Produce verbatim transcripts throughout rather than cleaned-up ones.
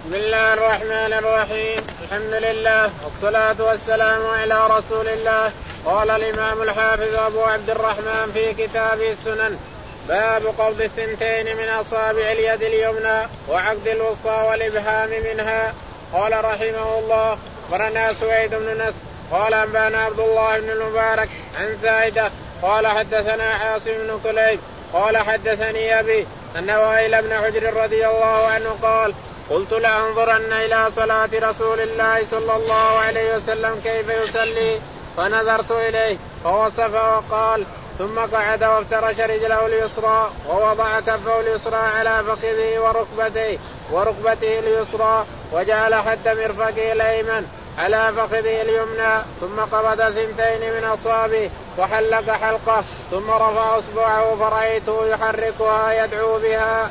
بسم الله الرحمن الرحيم. الحمد لله والصلاة والسلام على رسول الله. قال الإمام الحافظ أبو عبد الرحمن في كتابه السنن: باب قبض الثنتين من أصابع اليد اليمنى وعقد الوسطى والإبهام منها. قال رحمه الله: أخبرنا سويد بن نصر قال أنبانا عبد الله بن المبارك عن زائدة قال حدثنا عاصم بن كليب قال حدثني أبي أن وائل بن حجر رضي الله عنه قال: قلت لأنظرن إلى صلاة رسول الله صلى الله عليه وسلم كيف يصلي، فنظرت إليه فوصف وقال: ثم قعد وافترش رجله اليسرى ووضع كفه اليسرى على فخذه وركبته وركبته اليسرى وجعل حد مرفقه الأيمن على فخذه اليمنى، ثم قبض ثنتين من أصابعه وحلق حلقه، ثم رفع أصبعه فرأيته يحركها يدعو بها.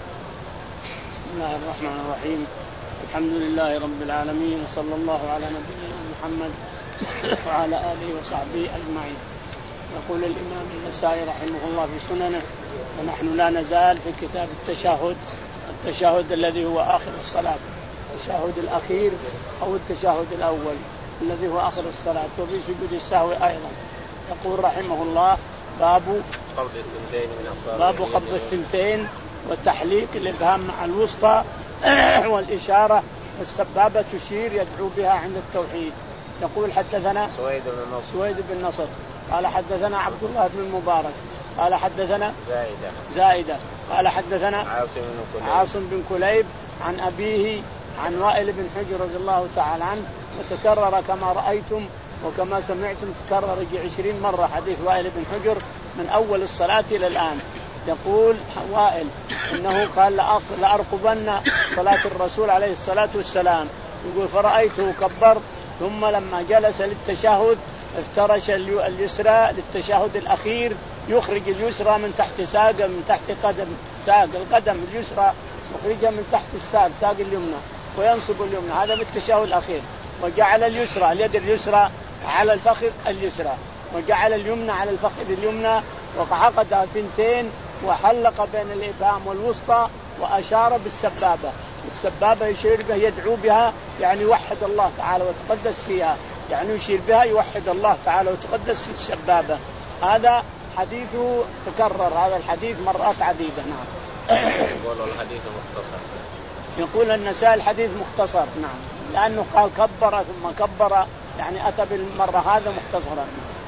بسم الله الرحمن الرحيم. الحمد لله رب العالمين، وصلى الله على نبينا محمد وعلى آله وصحبه أجمعين. يقول الإمام النسائي رحمه الله في سننه: ونحن لا نزال في كتاب التشهد، التشهد الذي هو آخر الصلاة، التشهد الأخير أو التشهد الأول الذي هو آخر الصلاة، وفي سجود السهو أيضا. يقول رحمه الله: باب قبض الثنتين من أصابع باب قبض الثنتين وتحليق الإبهام مع الوسطى والإشارة والسبابة تشير يدعو بها عند التوحيد. يقول: حدثنا سويد بن نصر سويد بن نصر قال حدثنا عبد الله بن المبارك قال حدثنا زائدة زائدة قال حدثنا عاصم بن كليب عاصم بن كليب عن أبيه عن وائل بن حجر رضي الله تعالى عنه، وتكرر كما رأيتم وكما سمعتم، تكرر عشرين مرة حديث وائل بن حجر من أول الصلاة إلى الآن. يقول وائل إنه قال: لأرقبن صلاة الرسول عليه الصلاة والسلام. يقول: فرأيته كبر، ثم لما جلس للتشهد افترش اليسرى للتشهد الأخير، يخرج اليسرى من تحت ساق من تحت قدم ساق القدم اليسرى، يخرجها من تحت الساق ساق اليمنى، وينصب اليمنى، هذا بالتشهد الأخير. وجعل اليسرى اليد اليسرى على الفخذ اليسرى، وجعل اليمنى على الفخذ اليمنى، وعقدها ثنتين، وحلق بين الإبهام والوسطى، وأشار بالسبابة. السبابة يشير بها يدعو بها، يعني يوحد الله تعالى وتقدس فيها، يعني يشير بها يوحد الله تعالى وتقدس في السبابة. هذا حديثه تكرر، هذا الحديث مرات عديدة. نعم. يقول الحديث مختصر. يقول النسائي الحديث مختصر، نعم، لأنه قال كبر ثم كبر، يعني أتى بالمرة هذا مختصرا.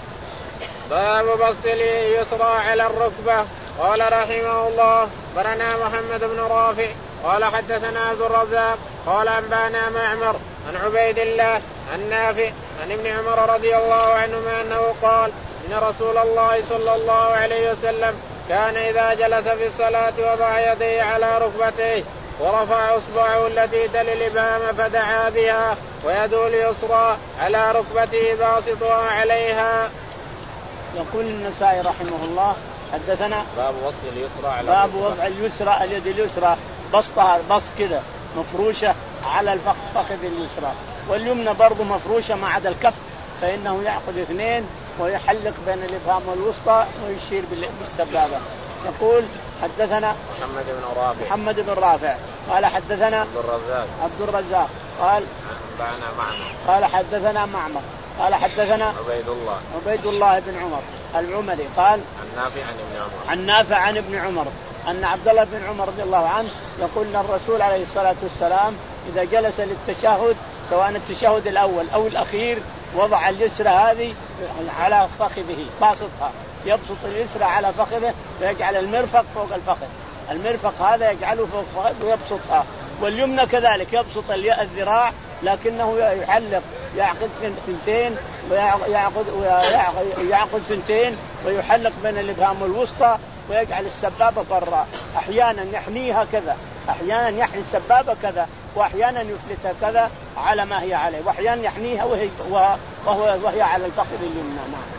باب بسط اليسرى على الركبة. قال رحمه الله: برنا محمد بن رافع قال حدثنا عبد الرزاق قال أنبانا معمر عن عبيد الله عن نافع عن ابن عمر رضي الله عنهما أنه قال: إن رسول الله صلى الله عليه وسلم كان إذا جلس في الصلاة وضع يديه على ركبتيه ورفع أصبعه التي تلي الإبهام فدعا بها، ويده اليسرى على ركبته باسطها عليها. يقول النسائي رحمه الله: حدثنا باب وسط اليسرى على باب وضع اليسرى اليد اليسرى بسطها بسط كذا مفروشة على الفخذ اليسرى، واليمنى برضو مفروشة ما عدا الكف، فإنه يأخذ اثنين ويحلق بين الإبهام والوسطى ويشير بالسبابة. يقول: حدثنا محمد بن رافع محمد بن رافع قال حدثنا عبد الرزاق عبد الرزاق قال أنبانا معمر قال حدثنا معمر قال حدثنا عبيد الله عبيد الله بن عمر العمري قال عن نافع عن ابن عمر عن نافع عن ابن عمر أن عبد الله بن عمر رضي الله عنه يقول أن الرسول عليه الصلاة والسلام إذا جلس للتشهد، سواء التشهد الأول أو الأخير، وضع اليسرى هذه على فخذه باسطها، يبسط اليسرى على فخذه ويجعل المرفق فوق الفخذ، المرفق هذا يجعله فوق الفخذ ويبسطها، واليمنى كذلك يبسط الذراع لكنه يحلق، يعقد ثنتين ويعقد ويعقد ثنتين ويحلق بين الإبهام والوسطى ويجعل السبابة برا، أحيانا يحنيها كذا، أحيانا يحني السبابة كذا، وأحيانا يفلتها كذا على ما هي عليه، وأحيانا يحنيها وهي, وهو وهي على الفخذ اليمنى.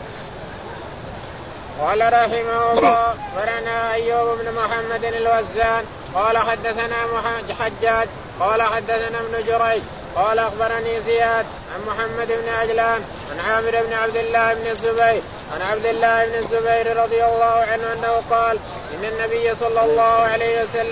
قال رحمه الله: فرنا أيوب بن محمد الوزان قال حدثنا حجاج قال حدثنا ابن جريج قال أخبرني زياد عن محمد بن عجلان عن عامر بن عبد الله بن الزبير عن عبد الله بن الزبير رضي الله عنه أنه قال: إن النبي صلى الله عليه وسلم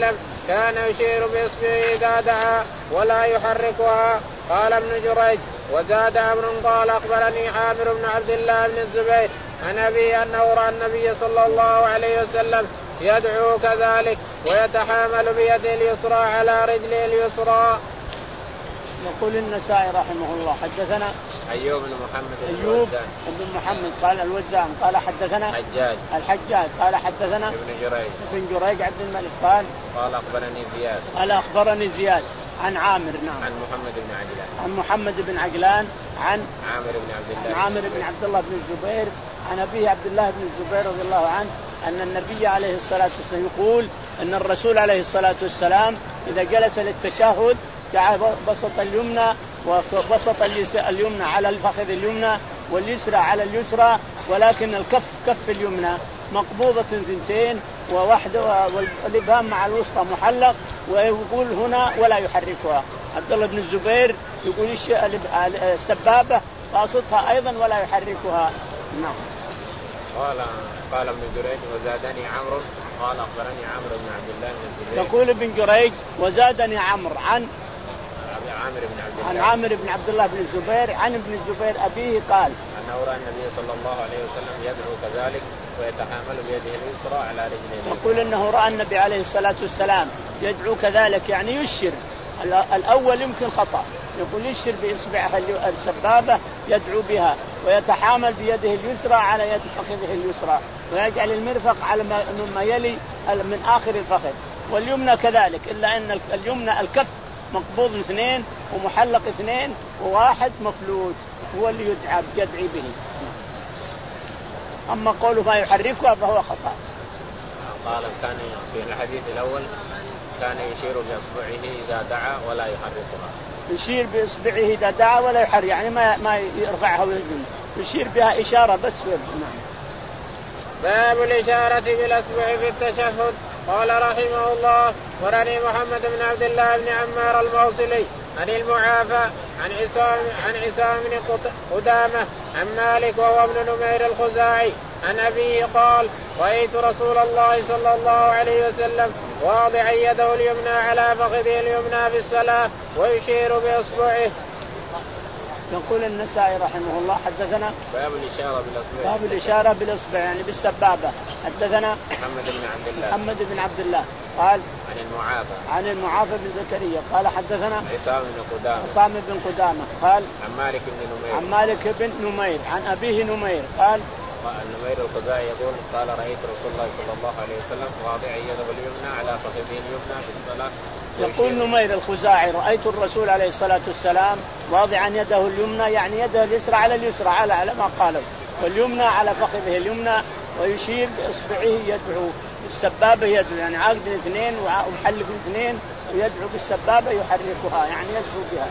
كان يشير بإصبعه إذا دعا ولا يحركها. قال ابن جريج وزاد عمرو قال أخبرني عامر بن عبد الله بن الزبير عن أبي أنه رأى النبي صلى الله عليه وسلم يدعو كذلك ويتحامل بيده اليسرى على رجله اليسرى. يقول النسائي رحمه الله حدثنا أيوب بن محمد أيوب بن محمد قال الوزان قال حدثنا حجاج الحجاج قال حدثنا ابن جريج ابن جريج عبد الملك قال قال أخبرني زياد قال أخبرني زياد عن عامر نعم عن محمد بن عجلان عن محمد بن عجلان عن عامر بن عبد الله عن عامر بن عبد الله بن الزبير عن أبيه عبد الله بن الزبير رضي الله عنه أن النبي عليه الصلاة والسلام يقول أن الرسول عليه الصلاة والسلام إذا جلس للتشهد بسط اليمنى وبسط اليمنى على الفخذ اليمنى واليسرى على اليسرى ولكن الكف كف اليمنى مقبوضة ثنتين وواحدة والإبهام مع الوسطى محلق ويقول هنا ولا يحركها. عبد الله بن الزبير يقول السبابة باسطها أيضا ولا يحركها. نعم. قال قال ابن جريج وزادني عمرو قال أخبرني عمرو بن عبد الله بن الزبير. يقول ابن جريج وزادني عمرو عن عامر بن عبد الله عن عامر بن عبد الله بن الزبير عن ابن الزبير أبيه قال أنه رأى النبي صلى الله عليه وسلم يدعو كذلك ويتحامل بيده اليسرى على رجله. يقول أنه رأى النبي عليه الصلاة والسلام يدعو كذلك يعني يشير. الأول يمكن خطأ يقول يشير بإصبعه السبابة يدعو بها ويتحامل بيده اليسرى على يد فخذه اليسرى ويجعل المرفق على ما يلي من آخر الفخذ واليمنى كذلك إلا أن اليمنى الكف مقبوض اثنين ومحلق اثنين وواحد مفلوت هو اللي يدعى يدعي به. أما قوله ما يحركها فهو خطأ. قال كان في الحديث الأول كان يشير بإصبعه إذا دعا ولا يحركها. يشير بإصبعه إذا دعا ولا يحرك يعني ما ما يرفعها ويجن يشير بها إشارة بس ويبنى. باب الإشارة بالأصبع في التشهد. قال رحمه الله ورني محمد بن عبد الله بن عمار الموصلي عن المعافى عن عصام عن عصام بن قدامة عن مالك وهو ابن نمير الخزاعي عن أبيه قال رأيت رسول الله صلى الله عليه وسلم واضعا يده اليمنى على فخذه اليمنى في الصلاة ويشير بإصبعه. يقول النسائي رحمه الله حدثنا باب الإشارة بالأصبع باب الإشارة بالإصبع يعني بالسبابة. حدثنا محمد بن عبد الله محمد بن عبد الله قال عن المعافى عن المعافى بن زكريا قال حدثنا عصام بن قدامة عصام بن قدامة قال عن مالك بن نمير عن مالك بن نمير عن أبيه نمير قال النمير الخزاعي يقول قال رأيت رسول الله صلى الله عليه وسلم واضعا يده اليمنى على فخذه اليمنى في الصلاة. يقول نمير الخزاعي رأيت الرسول عليه الصلاة والسلام واضعا يده اليمنى يعني يده اليسرى على اليسرى على على ما قالوا واليمنى على فخذه اليمنى ويشير بإصبعه يدعو بالسبابة يدعو يعني عقد اثنين ومحلق اثنين ويدعو بالسبابة يحركها يعني يدعو بها.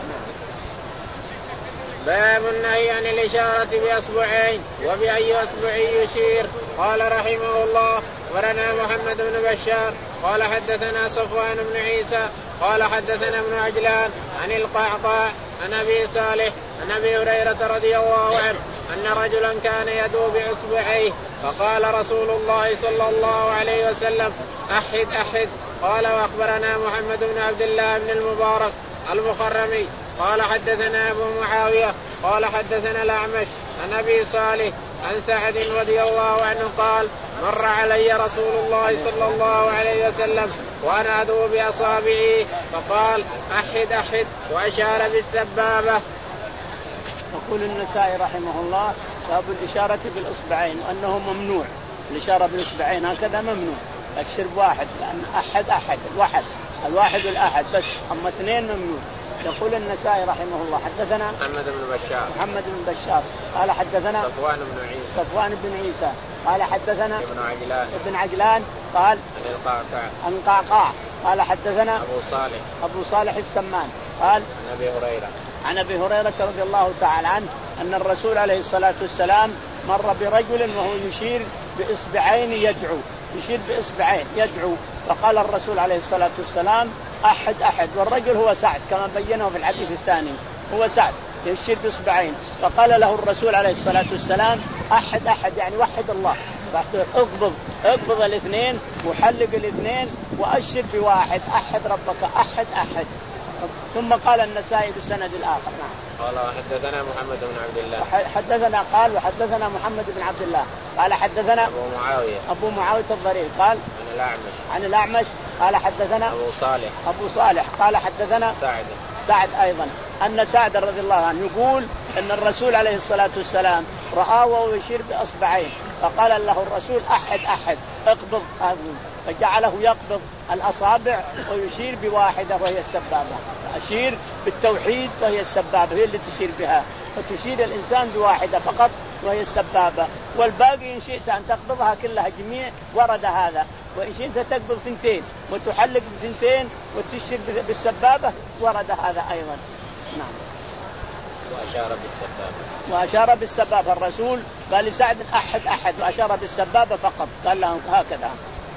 باب النهي عن الإشارة بأصبعين وبأي أصبع يشير. قال رحمه الله ورنا محمد بن بشار قال حدثنا صفوان بن عيسى قال حدثنا ابن عجلان عن القعقاع عن أبي صالح عن أبي هريرة رضي الله عنه أن رجلا كان يدعو بأصبعيه فقال رسول الله صلى الله عليه وسلم أحد أحد. قال وأخبرنا محمد بن عبد الله بن المبارك المخرمي قال حدثنا أبو معاوية قال حدثنا الأعمش عن أبي صالح عن سعد رضي الله عنه قال مر علي رسول الله صلى الله عليه وسلم وأنا أدعو بأصابعي فقال أحد أحد وأشار بالسبابة. يقول النسائي رحمه الله باب الإشارة بالإصبعين وأنه ممنوع الإشارة بالإصبعين هكذا ممنوع أشر بواحد لأن أحد أحد الواحد الواحد والأحد بس أما اثنين ممنوع. يقول النسائي رحمه الله حدثنا محمد بن بشار محمد بن بشار قال حدثنا صفوان بن عيسى صفوان بن عيسى قال حدثنا ابن عجلان ابن عجلان قال عن القعقاع عن القعقاع قال حدثنا أبو صالح أبو صالح السمان قال عن أبي هريرة عن أبي هريرة رضي الله تعالى عنه أن الرسول عليه الصلاة والسلام مر برجل وهو يشير بإصبعين يدعو يشير بإصبعين يدعو فقال الرسول عليه الصلاة والسلام أحد أحد والرجل هو سعد كما بينه في الحديث الثاني هو سعد يشير بإصبعين فقال له الرسول عليه الصلاة والسلام أحد أحد يعني وحد الله اقبض اقبض الاثنين وحلق الاثنين وأشر بواحد، أحد ربك أحد أحد. ثم قال النسائي بالسند الآخر. نعم. قال حدثنا محمد بن عبد الله. حدثنا قال وحدثنا محمد بن عبد الله قال حدثنا أبو معاوية أبو معاوية الضرير قال عن الأعمش عن الأعمش قال حدثنا أبو صالح أبو صالح قال حدثنا سعد سعد أيضا أن سعد رضي الله عنه يقول أن الرسول عليه الصلاة والسلام رآه وهو يشير بأصبعين، فقال له الرسول أحد أحد اقبض، فجعله يقبض الأصابع ويشير بواحدة وهي السبابة. أشير بالتوحيد وهي السبابة هي اللي تشير بها، فتشير الإنسان بواحدة فقط وهي السبابة، والباقي إن شئت أن تقبضها كلها جميع ورد هذا، وإن شئت تقبض ثنتين وتحلق بثنتين وتشير بالسبابة ورد هذا أيضا. نعم. وأشار بالسبابة وأشار بالسبابة الرسول قال لسعد أحد أحد وأشار بالسبابة فقط، قال له هكذا.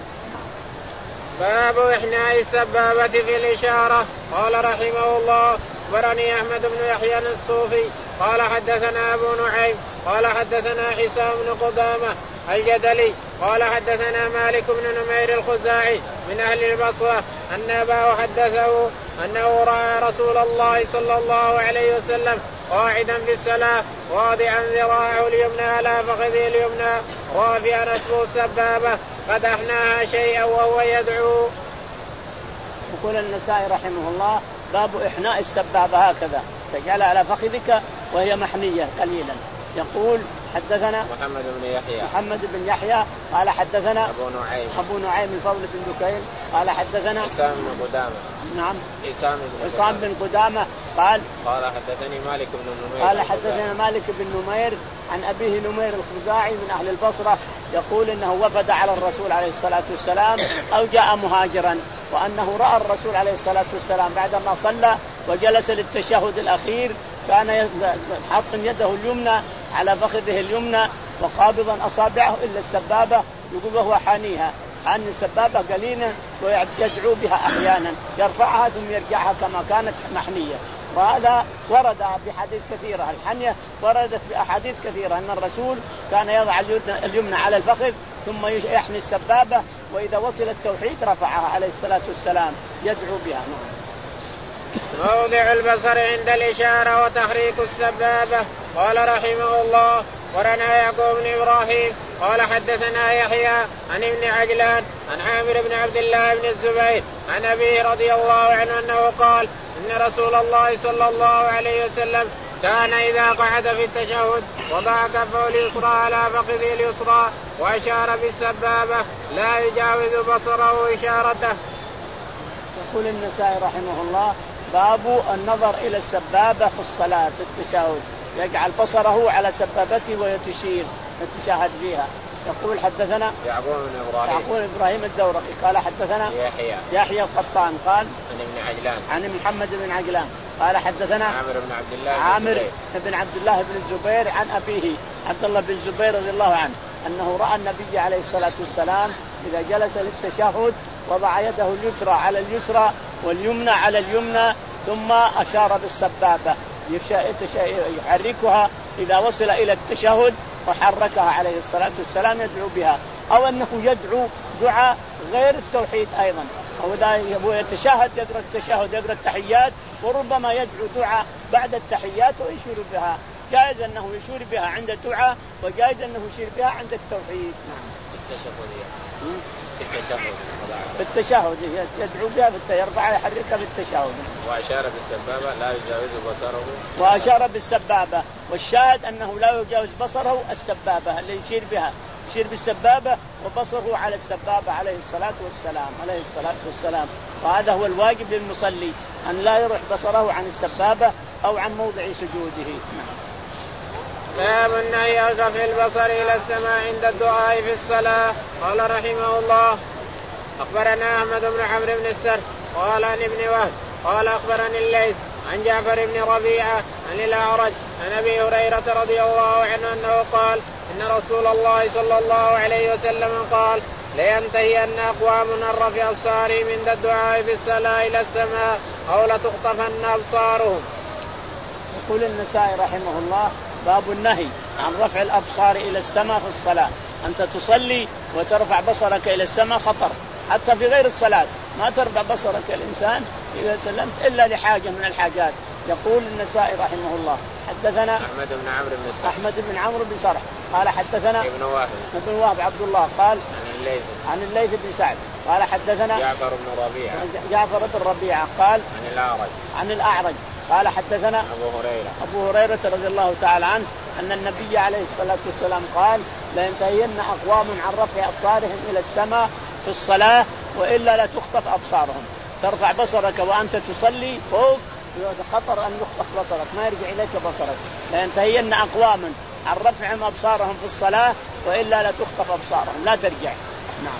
باب إحناء السبابة في الإشارة. قال رحمه الله أخبرني أحمد بن يحيى الصوفي قال حدثنا أبو نعيم قال حدثنا حسام بن قدامة الجدلي قال حدثنا مالك بن نمير الخزاعي من أهل البصرة أن أباه حدثه أنه رأى رسول الله صلى الله عليه وسلم قاعدا في الصلاة واضعا ذراعه اليمنى على فخذه اليمنى رافعا أسفل السبابة قد أحناها شيئا وهو يدعو. يقول النسائي رحمه الله باب إحناء السبابة هكذا تجعلها على فخذك وهي محنية قليلا. يقول حدثنا محمد بن يحيى محمد بن يحيى قال حدثنا أبو نعيم أبو نعيم الفضل بن دكين قال حدثنا حسام بن قدامة نعم حسام بن حسام بن قدامة قال قال حدثني مالك بن نمير قال حدثنا مالك بن نمير عن أبيه نمير الخزاعي من أهل البصرة يقول إنه وفد على الرسول عليه الصلاة والسلام أو جاء مهاجرا، وأنه رأى الرسول عليه الصلاة والسلام بعدما صلى وجلس للتشهد الأخير كان حاط يده اليمنى على فخذه اليمنى وقابضا أصابعه إلا السبابة، يقول وهو حانيها حان السبابة قليلا ويدعو بها أحيانا يرفعها ثم يرجعها كما كانت محنية. وهذا ورد بحديث كثيرة، الحنية وردت في أحاديث كثيرة أن الرسول كان يضع اليمنى على الفخذ ثم يحني السبابة وإذا وصل التوحيد رفعها عليه الصلاة والسلام يدعو بها. موضع البصر عند الإشارة وتحريك السبابة. قال رحمه الله ورنا يعقوب بن إبراهيم قال حدثنا يحيى عن ابن عجلان عن عامر بن عبد الله بن الزبير عن أبيه رضي الله عنه أنه قال إن رسول الله صلى الله عليه وسلم كان إذا قعد في التشهد وضع كفه اليسرى على فخذه اليسرى وأشار بالسبابة لا يجاوز بصره إشارته. يقول النسائي رحمه الله باب النظر إلى السبابة في الصلاة في التشهد، يجعل بصره على سبابته ويتشير يتشاهد فيها. يقول حدثنا يعقوب بن إبراهيم يعقوب إبراهيم الدورقي قال حدثنا يحيى يحيى القطان قال عن ابن عجلان عن محمد بن عجلان قال حدثنا عامر بن عبد الله عامر بن عبد الله بن الزبير عن أبيه عبد الله بن الزبير رضي الله عنه أنه رأى النبي عليه الصلاة والسلام إذا جلس للتشهد وضع يده اليسرى على اليسرى واليمنى على اليمنى ثم أشار بالسبابة يحركها إذا وصل إلى التشهد وحركها عليه الصلاة والسلام يدعو بها، أو أنه يدعو دعاء غير التوحيد أيضا، أو إذا يبغى يتشهد يقرأ التشهد يقرأ التحيات وربما يدعو دعاء بعد التحيات ويشير بها، جائز أنه يشير بها عند الدعاء وجائز أنه يشير بها عند التوحيد. بالتشهد بالتشهد يدعو بها يرفعها يحركها بالتشهد. وأشار بالسبابة لا يجاوز بصره وأشار بالسبابة، والشاهد أنه لا يجاوز بصره السبابة اللي يشير بها يشير بالسبابة وبصره على السبابة عليه الصلاة والسلام عليه الصلاة والسلام. وهذا هو الواجب للمصلي أن لا يروح بصره عن السبابة أو عن موضع سجوده. باب النهي رفع البصر إلى السماء عند الدعاء في الصلاة. قال رحمه الله أخبرنا أحمد بن عمرو بن السر قال عن ابن وهب قال أخبرني الليث عن جعفر بن ربيعة عن الأعرج عن أبي هريرة رضي الله عنه أنه قال إن رسول الله صلى الله عليه وسلم قال لينتهين أقوام من رفع أبصارهم عند الدعاء في الصلاة إلى السماء أو لتخطفن أبصارهم. يقول النسائي رحمه الله باب النهي عن رفع الأبصار إلى السماء في الصلاة، أنت تصلي وترفع بصرك إلى السماء خطر، حتى في غير الصلاة ما ترفع بصرك الإنسان إذا سلمت إلا لحاجة من الحاجات. يقول النسائي رحمه الله حدثنا أحمد بن عمرو بن سرح أحمد بن عمرو بن سرح قال حدثنا ابن وهب ابن وهب عبد الله قال عن الليث عن الليث بن سعد قال حدثنا جعفر بن ربيعة جعفر بن ربيعة قال عن الأعرج عن الأعرج قال حدثنا أبو هريرة أبو هريرة رضي الله تعالى عنه أن النبي عليه الصلاة والسلام قال لينتهين أقوام عن رفع أبصارهم إلى السماء في الصلاة وإلا لا تخطف أبصارهم. ترفع بصرك وأنت تصلي فوق خطر أن يخطف بصرك ما يرجع إليك بصرك. لينتهين أقواما عن رفعهم أبصارهم في الصلاة وإلا لا تخطف أبصارهم لا ترجع. نعم.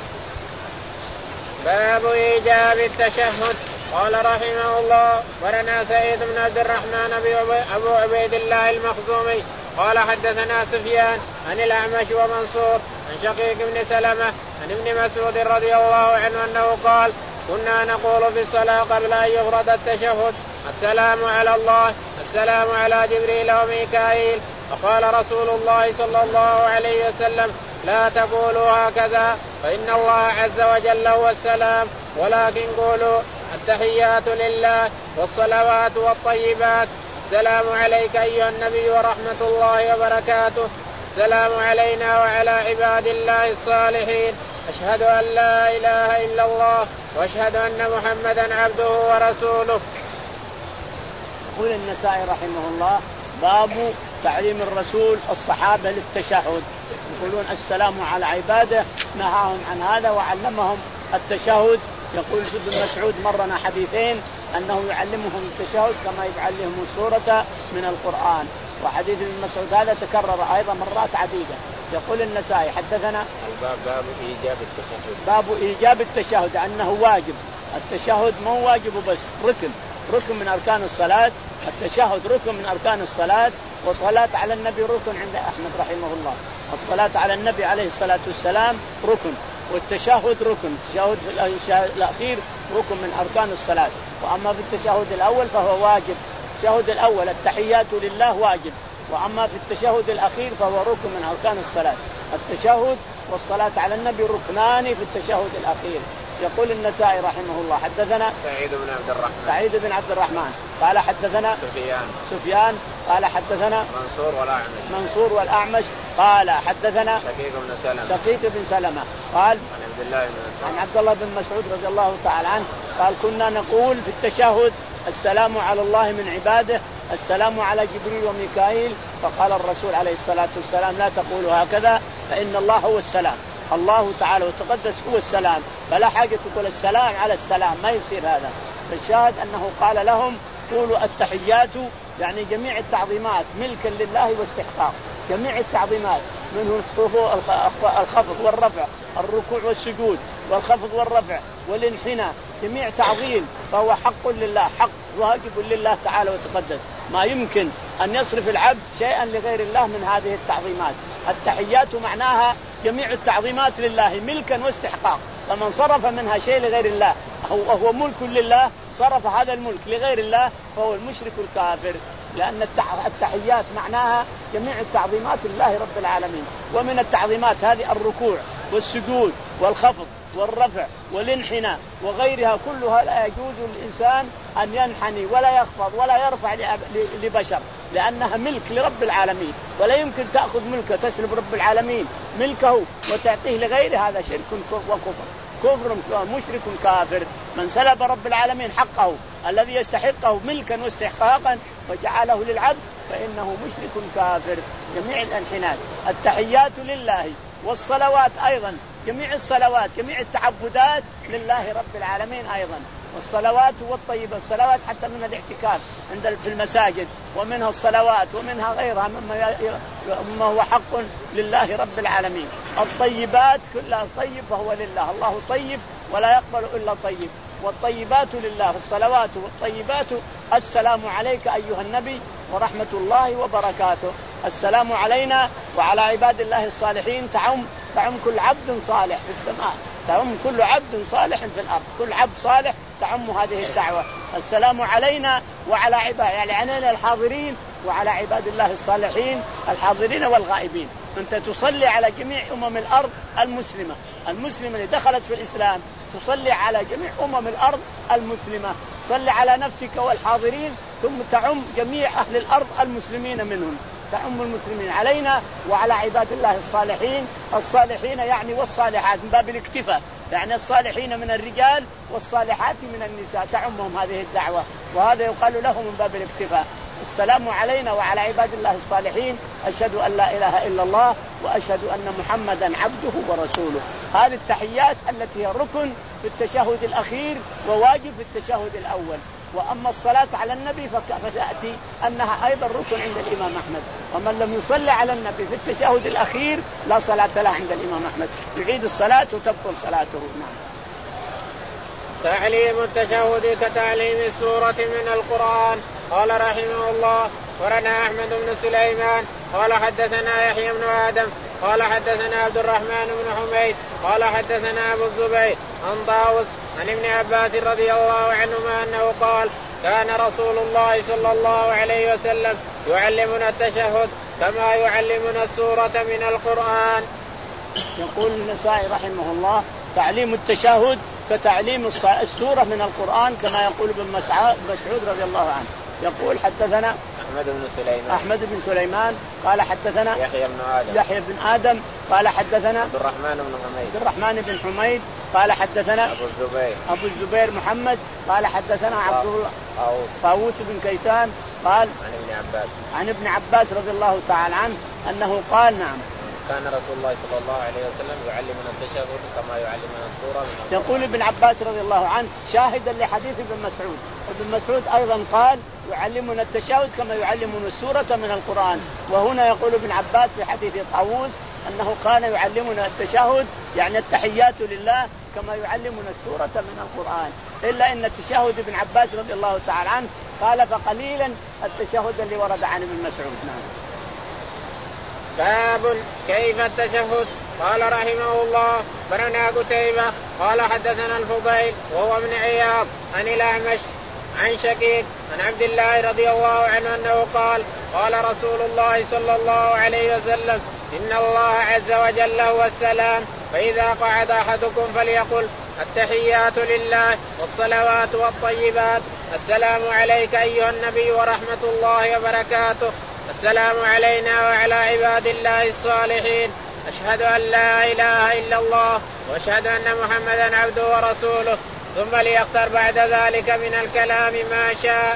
باب إيجاب التشهد. قال رحمه الله ورنا سعيد بن عبد الرحمن أبو عبيد الله المخزومي قال حدثنا سفيان عن الأعمش ومنصور عن شقيق بن سلمة عن ابن مسعود رضي الله عنه أنه قال كنا نقول في الصلاة قبل أن يفرض التشهد السلام على الله السلام على جبريل وميكائيل. فقال رسول الله صلى الله عليه وسلم لا تقولوا هكذا فإن الله عز وجل هو السلام ولكن قولوا التحيات لله والصلوات والطيبات السلام عليك أيها النبي ورحمة الله وبركاته السلام علينا وعلى عباد الله الصالحين أشهد أن لا إله إلا الله وأشهد أن محمدا عبده ورسوله. يقول النسائي رحمه الله باب تعليم الرسول الصحابة للتشهد. يقولون السلام على عباده نهاهم عن هذا وعلمهم التشهد. يقول ابن مسعود مرنا حديثين أنه يعلمهم التشهد كما يعلمهم السورة من القرآن. وحديث ابن مسعود هذا تكرر أيضا مرات عديدة. يقول النسائي حدثنا الباب باب إيجاب التشهد باب إيجاب التشهد أنه واجب. التشهد مو واجب بس ركن ركن من أركان الصلاة. التشهد ركن من أركان الصلاة والصلاة على النبي ركن عند أحمد رحمه الله. الصلاة على النبي عليه الصلاة والسلام ركن والتشهد ركن. التشهد في الأخير ركن من أركان الصلاة. وأما في التشهد الأول فهو واجب. التشهد الأول التحيات لله واجب وأما في التشهد الأخير فهو ركن من أركان الصلاة. التشهد والصلاة على النبي ركنان في التشهد الأخير. يقول النسائي رحمه الله حدثنا سعيد بن عبد الرحمن سعيد بن عبد الرحمن قال حدثنا سفيان سفيان قال حدثنا منصور والأعمش منصور والأعمش قال حدثنا شقيق بن سلمة شقيق بن سلمة قال عن عبد الله بن مسعود عن عبد الله بن مسعود رضي الله تعالى عنه قال كنا نقول في التشهد السلام على الله من عباده السلام على جبريل وميكائيل. فقال الرسول عليه الصلاة والسلام لا تقولوا هكذا فإن الله هو السلام. الله تعالى وتقدس هو السلام فلا حاجة تقول السلام على السلام ما يصير هذا. فالشاهد أنه قال لهم قولوا التحيات يعني جميع التعظيمات ملكا لله واستحقاق. جميع التعظيمات منه الخفض والرفع الركوع والسجود والخفض والرفع والانحناء جميع تعظيم فهو حق لله حق واجب لله تعالى وتقدس. ما يمكن أن يصرف العبد شيئا لغير الله من هذه التعظيمات. التحيات معناها جميع التعظيمات لله ملكا واستحقاق. فمن صرف منها شيء لغير الله وهو ملك لله صرف هذا الملك لغير الله فهو المشرك الكافر. لأن التحيات معناها جميع التعظيمات لله رب العالمين. ومن التعظيمات هذه الركوع والسجود والخفض والرفع والانحناء وغيرها كلها لا يجوز للإنسان أن ينحني ولا يخفض ولا يرفع لبشر لأنها ملك لرب العالمين. ولا يمكن تأخذ ملكه تسلب رب العالمين ملكه وتعطيه لغير هذا شرك وكفر كفر مشرك كافر. من سلب رب العالمين حقه الذي يستحقه ملكا واستحقاقا وجعله للعبد فإنه مشرك كافر. جميع الانحناء التحيات لله والصلوات أيضا جميع الصلوات جميع التعبدات لله رب العالمين أيضا. والصلوات والطيبة الصلوات حتى من الاعتكاف عند في المساجد ومنها الصلوات ومنها غيرها مما هو حق لله رب العالمين. الطيبات كلها طيب فهو لله. الله طيب ولا يقبل إلا طيب. والطيبات لله الصلوات والطيبات السلام عليك أيها النبي ورحمة الله وبركاته. السلام علينا وعلى عباد الله الصالحين تعم تعم كل عبد صالح في السماء تعم كل عبد صالح في الأرض. كل عبد صالح تعم هذه الدعوة. السلام علينا وعلى عباد يعني علينا الحاضرين وعلى عباد الله الصالحين الحاضرين والغائبين. أنت تصلي على جميع أمم الأرض المسلمة، المسلمة اللي دخلت في الإسلام تصلي على جميع أمم الأرض المسلمة، صلي على نفسك والحاضرين ثم تعم جميع أهل الأرض المسلمين منهم، تعم المسلمين علينا وعلى عباد الله الصالحين. الصالحين يعني والصالحات من باب الاكتفاء، يعني الصالحين من الرجال والصالحات من النساء تعمهم هذه الدعوة، وهذا يقال له من باب الاكتفاء. السلام علينا وعلى عباد الله الصالحين، أشهد أن لا إله إلا الله وأشهد أن محمدا عبده ورسوله. هذه التحيات التي هي ركن في التشهد الأخير وواجب في التشهد الأول. وأما الصلاة على النبي فتأتي أنها أيضا ركن عند الإمام أحمد، ومن لم يصلي على النبي في التشهد الأخير لا صلاة له عند الإمام أحمد، يعيد الصلاة وتبطل صلاته. نعم. تعليم التشهد كتعليم السورة من القرآن. قال رحمه الله ورنا أحمد بن سليمان قال حدثنا يحيى بن آدم قال حدثنا عبد الرحمن بن حميد قال حدثنا أبو الزبير عن طاووس عن ابن عباس رضي الله عنهما أنه قال كان رسول الله صلى الله عليه وسلم يعلمنا التشهد كما يعلمنا السورة من القرآن. يقول النسائي رحمه الله تعليم التشهد كتعليم السورة من القرآن، كما يقول ابن مسعود رضي الله عنه. يقول حدثنا أحمد بن سليمان أحمد بن سليمان قال حدثنا يحيى بن آدم يحيى بن آدم قال حدثنا عبد الرحمن بن حميد عبد الرحمن بن حميد قال حدثنا أبو الزبير أبو الزبير محمد قال حدثنا عبد الله طاووس طاووس بن كيسان قال عن ابن عباس عن ابن عباس رضي الله تعالى عنه أنه قال نعم كان رسول الله صلى الله عليه وسلم يعلمنا التشهد كما يعلمنا السورة من القرآن. يقول ابن عباس رضي الله عنه شاهدا لحديث ابن مسعود، ابن مسعود أيضا قال يعلمنا التشهد كما يعلمنا السورة من القرآن. وهنا يقول ابن عباس في حديث طاووس أنه كان يعلمنا التشهد يعني التحيات لله كما يعلمنا السورة من القرآن، إلا أن التشهد ابن عباس رضي الله تعالى عنه خالف قليلا التشهد اللي ورد عن ابن مسعود. نعم. باب كيف التشهد. قال رحمه الله برنا قتيبة قال حدثنا الفضيل وهو ابن عياض عن الأعمش عن شقيق عن عبد الله رضي الله عنه أنه قال قال رسول الله صلى الله عليه وسلم إن الله عز وجل هو السلام، فإذا قعد أحدكم فليقل التحيات لله والصلوات والطيبات السلام عليك أيها النبي ورحمة الله وبركاته، السلام علينا وعلى عباد الله الصالحين، أشهد أن لا إله إلا الله وأشهد أن محمدا عبده ورسوله، ثم ليختر بعد ذلك من الكلام ما شاء.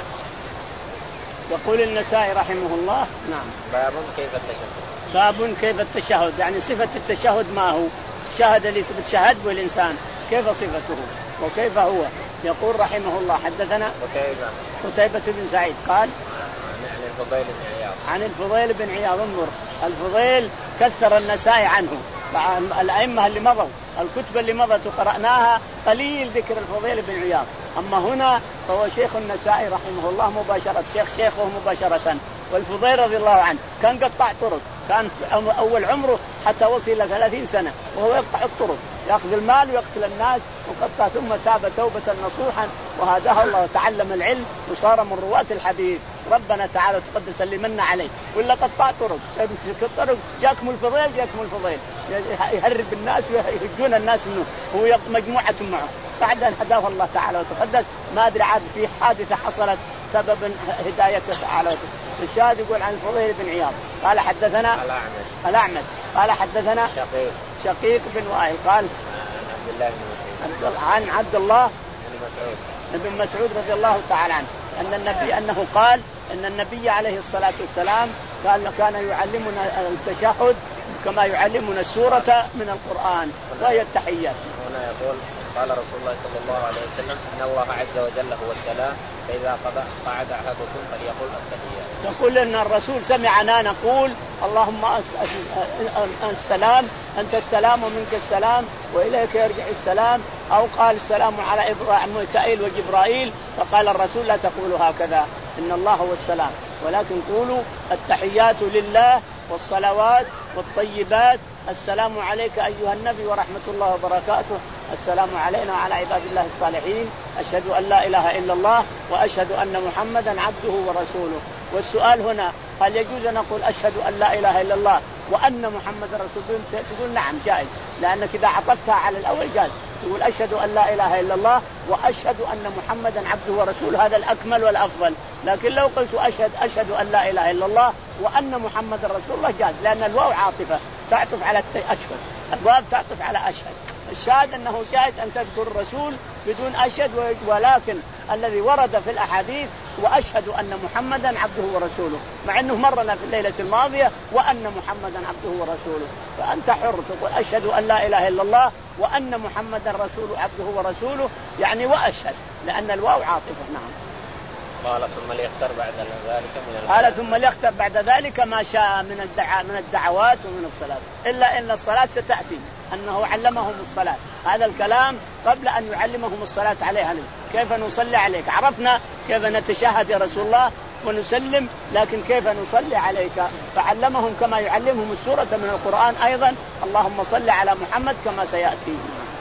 يقول النسائي رحمه الله نعم باب كيف التشهد. باب كيف التشهد يعني صفة التشهد ما هو الشهادة اللي تشهد به الإنسان كيف صفته وكيف هو. يقول رحمه الله حدثنا قتيبة قتيبة بن سعيد قال عن الفضيل بن عياض عن الفضيل بن عياض. انظر الفضيل كثر النسائي عنه، الأئمة اللي مضوا الكتب اللي مضت وقرأناها قليل ذكر الفضيل بن عياض، أما هنا فهو شيخ النسائي رحمه الله مباشرة، شيخ شيخه مباشرة. والفضيل رضي الله عنه كان قطع طرق، كان في أول عمره حتى وصل إلى ثلاثين سنة وهو يقطع الطرق، يأخذ المال ويقتل الناس وقطع، ثم تاب توبة نصوحا وهداه الله وتعلم العلم وصار من رواة الحديث. ربنا تعالى تقدس اللي من عليه، ولا قطع طرق يمسك الطرق جاكم الفضيل جاكم الفضيل يهرب الناس ويهجون الناس منه هو مجموعة معه. بعد أن هداه الله تعالى وتقدس ما أدري عاد في حادثة حصلت سبب هدايته تعالى. الشاهد يقول عن الفضيل بن عياض قال حدثنا الأعمش الأعمش قال حدثنا شقيق شقيق بن وائل قال عن عبد الله بن مسعود عن عبد الله بن مسعود ابن مسعود رضي الله تعالى عنه أن النبي أنه قال أن النبي عليه الصلاة والسلام قال كان يعلمنا التشهد كما يعلمنا السورة من القرآن وهي التحيات. هنا يقول قال رسول الله صلى الله عليه وسلم إن الله عز وجل هو السلام، فإذا قعد أحدكم فليقل التحيات. يقول أن الرسول سمعنا نقول اللهم السلام أنت السلام ومنك السلام وإليك يرجع السلام، أو قال السلام على إبراهيم ميكائيل وجبرائيل، فقال الرسول لا تقولوا هكذا إن الله هو السلام، ولكن قولوا التحيات لله والصلوات والطيبات السلام عليك أيها النبي ورحمة الله وبركاته، السلام علينا وعلى عباد الله الصالحين، أشهد أن لا إله إلا الله وأشهد أن محمدا عبده ورسوله. والسؤال هنا هل يجوز أن نقول أشهد أن لا إله إلا الله وأن محمد رسول الله تقول نعم جائز، لأنك إذا عطفتها على الأول جائز. تقول أشهد أن لا إله إلا الله وأشهد أن محمدا عبده ورسوله، هذا الأكمل والأفضل. لكن لو قلت أشهد أشهد أن لا إله إلا الله وأن محمدا رسول الله جائز، لأن الواو عاطفة تعطف على أشهد، الواو تعطف على أشهد. الشاهد أنه جائز أن تذكر الرسول بدون أشهد، ولكن الذي ورد في الأحاديث وأشهد أن محمدا عبده ورسوله، مع أنه مرنا في الليلة الماضية وأن محمدا عبده ورسوله. فأنت حر تقول أشهد أن لا إله إلا الله وأن محمدا رسوله عبده ورسوله، يعني وأشهد، لأن الواو عاطفة. نعم. قال ثم ليختر بعد ذلك من قال ثم ليختر بعد ذلك ما شاء من الدعاء من الدعوات ومن الصلاة، إلا إن الصلاة ستأتي، أنه علمهم الصلاة. هذا الكلام قبل أن يعلمهم الصلاة عليه. كيف نصلي عليك؟ عرفنا كيف نتشهد يا رسول الله ونسلم، لكن كيف نصلي عليك؟ فعلمهم كما يعلمهم السورة من القرآن أيضا، اللهم صل على محمد كما سيأتي.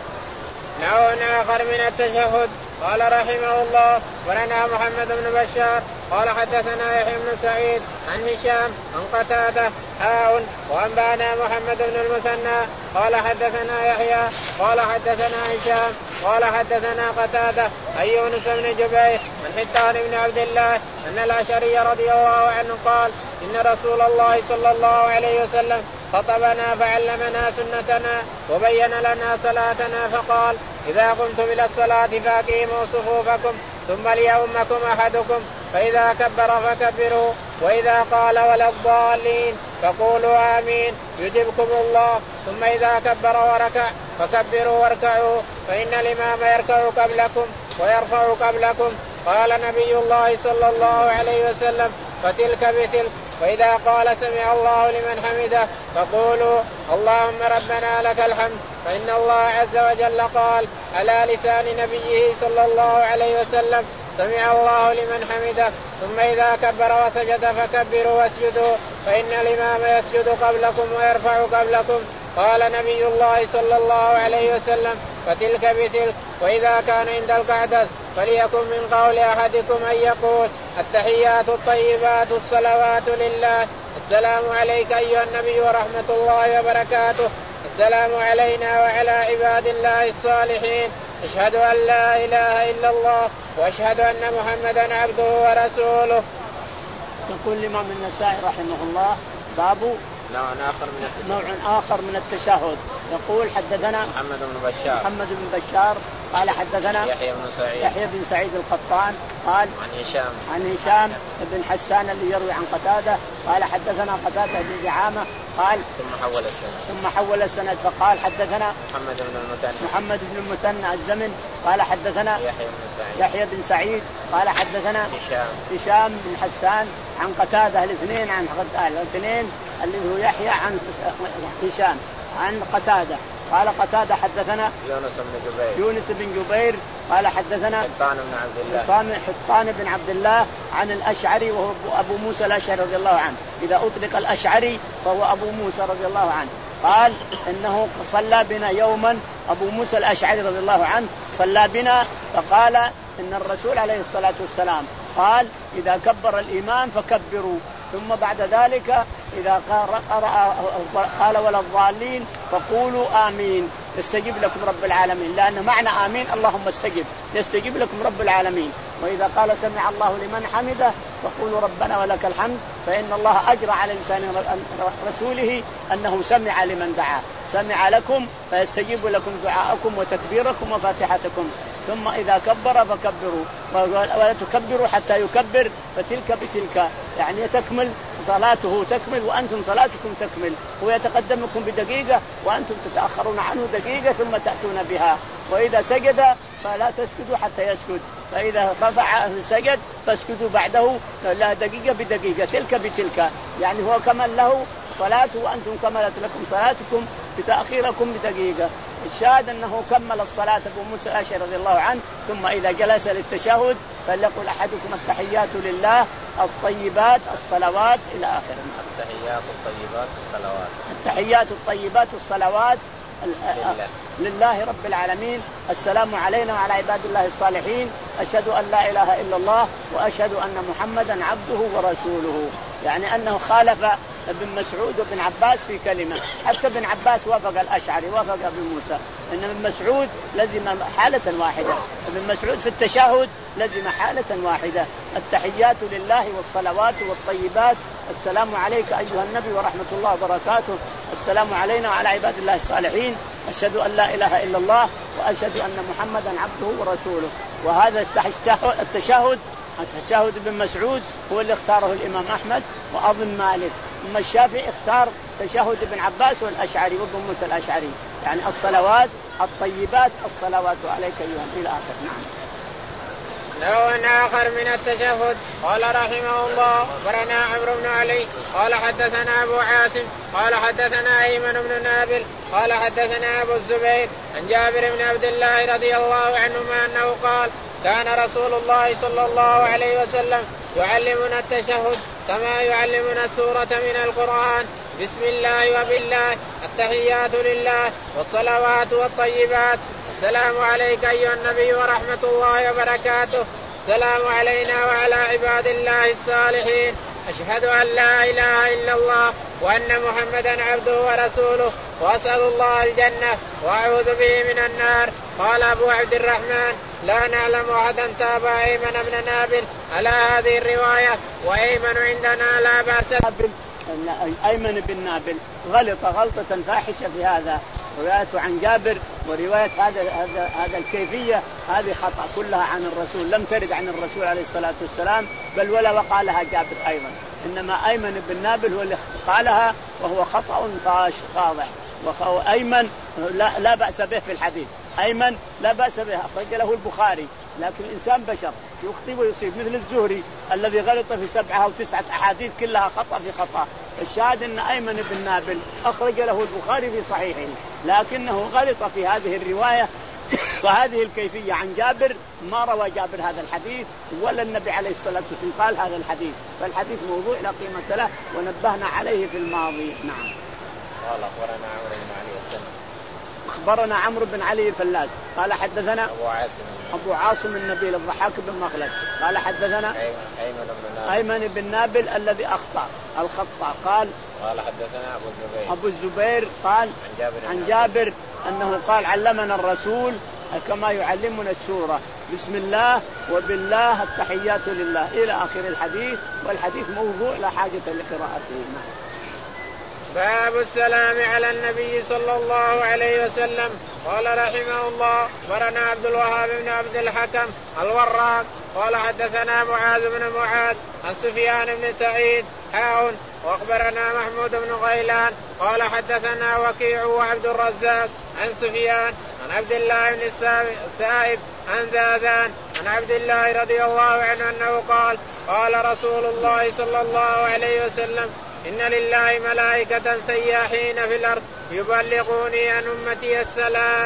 نوع آخر من التشهد. قال رحمه الله ولنا محمد بن بشار قال حدثنا يحيى بن سعيد عن هشام عن قتادة حاء وأنبأنا محمد بن المثنى قال حدثنا يحيى قال حدثنا هشام قال حدثنا قتادة عن يونس بن جبير عن حتان بن عبد الله أن الأشعري رضي الله عنه قال إن رسول الله صلى الله عليه وسلم خطبنا فعلمنا سنتنا وبين لنا صلاتنا فقال إذا قمتم إلى الصلاة فأقيموا صفوفكم ثم ليؤمكم أحدكم فإذا كبر فكبروا وإذا قال ولا الضالين فقولوا آمين يجبكم الله ثم إذا كبر وركع فكبروا واركعوا فإن الإمام يركع قبلكم ويرفع قبلكم. قال نبي الله صلى الله عليه وسلم فتلك بتلك. وإذا قال سمع الله لمن حمده فقولوا اللهم ربنا لك الحمد، فإن الله عز وجل قال على لسان نبيه صلى الله عليه وسلم سمع الله لمن حمده. ثم إذا كبر وسجد فكبروا واسجدوا فإن الإمام يسجد قبلكم ويرفع قبلكم. قال نبي الله صلى الله عليه وسلم فتلك بتلك. وإذا كان عند القعدة فليكن من قول أحدكم أن يقول التحيات الطيبات الصلوات لله السلام عليك أيها النبي ورحمة الله وبركاته السلام علينا وعلى عباد الله الصالحين أشهد أن لا إله إلا الله وأشهد أن محمدا عبده ورسوله. يقول الإمام النسائي رحمه الله باب نوع آخر من التشهد. نوع آخر من التشهد. يقول حدثنا محمد بن بشار محمد بن بشار قال حدثنا يحيى بن سعيد يحيى بن سعيد القطان قال عن هشام عن هشام بن حسان اللي يروي عن قتادة قال حدثنا قتادة بن دعامة قال ثم حول السند ثم حول السند فقال حدثنا محمد بن المثنى محمد بن المثنى الزمن قال حدثنا يحيى بن سعيد يحيى بن سعيد قال حدثنا هشام هشام بن حسان عن قتادة الاثنين عن الاثنين اللي هو يحيى عن هشام عن قتادة قال قتادة حدثنا يونس بن جبير يونس بن جبير قال حدثنا حطان بن عبد الله صامع حطان بن عبد الله عن الأشعري وهو أبو موسى الأشعري رضي الله عنه. إذا أطلق الأشعري فهو أبو موسى رضي الله عنه. قال إنه صلى بنا يوما أبو موسى الأشعري رضي الله عنه صلى بنا فقال إن الرسول عليه الصلاة والسلام قال إذا كبر الإمام فكبروا ثم بعد ذلك إذا قرأ قال ولا الضالين فقولوا آمين يستجيب لكم رب العالمين، لأن معنى آمين اللهم استجب يستجيب لكم رب العالمين. وإذا قال سمع الله لمن حمده فقولوا ربنا ولك الحمد، فإن الله أجرى على لسان رسوله أنه سمع لمن دعا سمع لكم فيستجيب لكم دعاءكم وتكبيركم وفاتحتكم. ثم إذا كبر فكبروا ولا تكبروا حتى يكبر فتلك بتلك، يعني تكمل صلاته تكمل وأنتم صلاتكم تكمل، هو يتقدمكم بدقيقة وأنتم تتأخرون عنه دقيقة ثم تأتون بها. وإذا سجد فلا تسجدوا حتى يسجد، فإذا رفع سجد فاسجدوا بعده لا دقيقة بدقيقة تلك بتلك، يعني هو كمل له صلاته وأنتم كملت لكم صلاتكم بتأخيركم بدقيقة. الشاهد أنه كمل الصلاة أبو موسى الأشعري رضي الله عنه. ثم إذا جلس للتشهد فليقل أحدكم التحيات لله الطيبات الصلوات إلى آخره. التحيات الطيبات الصلوات التحيات الطيبات الصلوات لله. لله رب العالمين السلام علينا وعلى عباد الله الصالحين أشهد أن لا إله إلا الله وأشهد أن محمدا عبده ورسوله، يعني أنه خالف ابن مسعود وابن عباس في كلمة. حتى ابن عباس وافق الأشعري وافق ابن موسى، إنما ابن مسعود لزم حالة واحدة. ابن مسعود في التشهد لزم حالة واحدة: التحيات لله والصلوات والطيبات، السلام عليك أيها النبي ورحمة الله وبركاته، السلام علينا وعلى عباد الله الصالحين، أشهد أن لا إله إلا الله وأشهد أن محمدا عبده ورسوله. وهذا التشهد التشهد ابن مسعود هو اللي اختاره الإمام أحمد وأظن مالك. أما الشافعي اختار تشهد ابن عباس والأشعري وابن موسى الأشعري، يعني الصلوات الطيبات، الصلوات عليك أيها إلى آخر. نعم. نوع آخر من التشهد. قال رحمه الله: أخبرنا عمرو بن علي قال حدثنا أبو عاصم قال حدثنا أيمن بن نابل قال حدثنا أبو الزبير عن جابر بن عبد الله رضي الله عنهما أنه قال: كان رسول الله صلى الله عليه وسلم يعلمنا التشهد كما يعلمنا السورة من القرآن: بسم الله وبالله، التحيات لله والصلوات والطيبات، السلام عليك أيها النبي ورحمة الله وبركاته، السلام علينا وعلى عباد الله الصالحين، أشهد أن لا إله إلا الله وأن محمدا عبده ورسوله، وأسأل الله الجنة وأعوذ به من النار. قال أبو عبد الرحمن: لا نعلم أحدا تابع أيمن بن نابل على هذه الرواية، وأيمن عندنا لا بأس. أيمن بن نابل غلط غلطة فاحشة في هذا، روايته عن جابر ورواية هذا هذا هذا الكيفية هذه خطأ كلها عن الرسول، لم ترد عن الرسول عليه الصلاة والسلام، بل ولا وقالها جابر أيضا، إنما أيمن بن نابل هو اللي قالها، وهو خطأ فاضح. وأيمن لا, لا بأس به في الحديث، أيمن لا بأس به، أخرج له البخاري، لكن الإنسان بشر يخطئ ويصيب، مثل الزهري الذي غلط في سبعة أو تسعة أحاديث كلها خطأ في خطأ. الشاهد أن أيمن بن نابل أخرج له البخاري في صحيحه، لكنه غلط في هذه الرواية وهذه الكيفية عن جابر. ما روى جابر هذا الحديث ولا النبي عليه الصلاة والسلام قال هذا الحديث، فالحديث موضوع لا قيمة له ونبهنا عليه في الماضي. نعم. قال أخبرنا عمرو بن علي السنة. أخبرنا عمرو بن علي الفلاس قال حدثنا أبو عاصم أبو عاصم النبيل الضحاك بن مخلد قال حدثنا أيمن بن نابل أيمن بن نابل الذي أخطأ الخطأ قال قال حدثنا أبو الزبير أبو الزبير قال عن جابر, عن جابر أنه قال: علمنا الرسول كما يعلمنا السورة، بسم الله وبالله، التحيات لله، إلى آخر الحديث. والحديث موضوع لا حاجة لقراءته. باب السلام على النبي صلى الله عليه وسلم. قال رحمه الله: أخبرنا عبد الوهاب بن عبد الحكم الوراق قال حدثنا معاذ بن معاذ عن سفيان بن سعيد حاء وأخبرنا محمود بن غيلان قال حدثنا وكيع وعبد الرزاق عن سفيان عن عبد الله بن السائب عن ذاذان عن عبد الله رضي الله عنه أنه قال: قال رسول الله صلى الله عليه وسلم: إن لله ملائكة سياحين في الأرض يبلغوني عن أمتي السلام.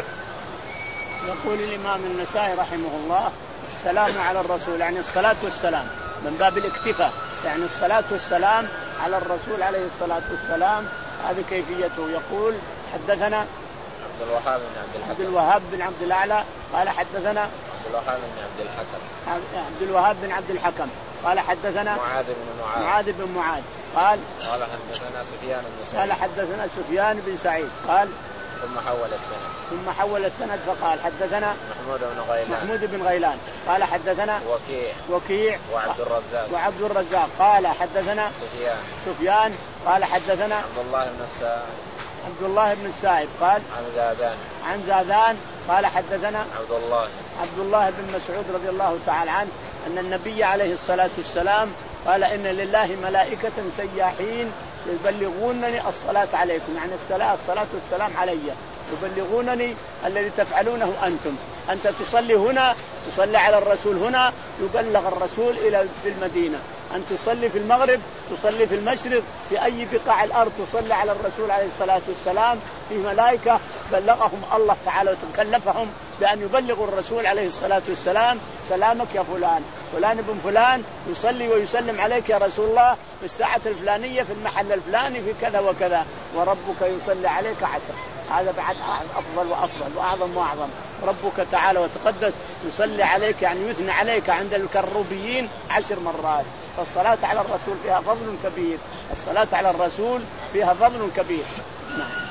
يقول الإمام النسائي رحمه الله: السلام على الرسول، يعني الصلاة والسلام من باب الاكتفاء، يعني الصلاة والسلام على الرسول عليه الصلاة والسلام. هذه كيفيته. يقول: حدثنا عبد الوهاب بن عبد الحكم عبد الوهاب بن عبد الأعلى قال حدثنا عبد الوهاب بن عبد الحكم عبد الوهاب بن عبد الحكم قال حدثنا معاذ بن معاذ معاذ بن معاذ قال قال حدثنا سفيان بن سعيد قال حدثنا سفيان بن سعيد قال ثم حول السند ثم حول السند فقال: حدثنا محمود بن غيلان محمود بن غيلان قال حدثنا وكيع وكيع وعبد الرزاق وعبد الرزاق قال حدثنا سفيان سفيان قال حدثنا عبد الله بن السائب عبد الله بن السائب قال عن زاذان عن زاذان قال حدثنا عبد الله عبد الله بن مسعود رضي الله تعالى عنه أن النبي عليه الصلاة والسلام قال: إن لله ملائكة سياحين يبلغونني الصلاة عليكم، يعني الصلاة الصلاة والسلام علي، يبلغونني الذي تفعلونه أنتم. أنت تصلي هنا، تصلي على الرسول هنا، يبلغ الرسول إلى في المدينة. أن تصلي في المغرب، تصلي في المشرق، في أي بقاع الأرض تصلي على الرسول عليه الصلاة والسلام، في ملائكة بلغهم الله تعالى وتكلفهم بأن يبلغوا الرسول عليه الصلاة والسلام: سلامك يا فلان، فلان ابن فلان يصلي ويسلم عليك يا رسول الله في الساعة الفلانية في المحل الفلاني في كذا وكذا، وربك يصلي عليك عشر. هذا بعد أفضل وأفضل وأعظم وأعظم. ربك تعالى وتقدس يصلي عليك، يعني يثني عليك عند الكروبيين عشر مرات. فالصلاة على الرسول فيها فضل كبير. الصلاة على الرسول فيها فضل كبير. نعم.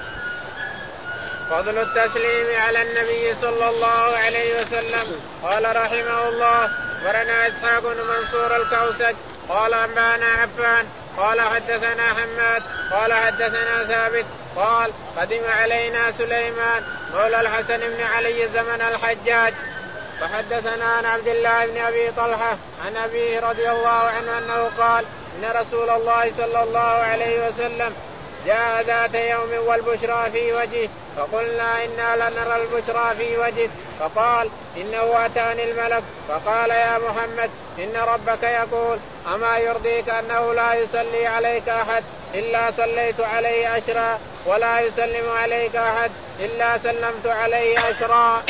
فضل التسليم على النبي صلى الله عليه وسلم. قال رحمه الله ورنا إسحاق بن منصور الكوسج قال أنبانا عفان قال حدثنا حماد قال حدثنا ثابت قال قدم علينا سليمان مولى الحسن بن علي زمن الحجاج فحدثنا عن عبد الله بن أبي طلحة عن أبيه رضي الله عنه أنه قال إن رسول الله صلى الله عليه وسلم جاء ذات يوم والبشرى في وجهه فقلنا إنا لنرى البشرى في وجهه فقال إنه أتاني الملك فقال يا محمد إن ربك يقول أما يرضيك أنه لا يصلي عليك أحد إلا صليت عليه عشرا ولا يسلم عليك أحد إلا سلمت عليه عشرا.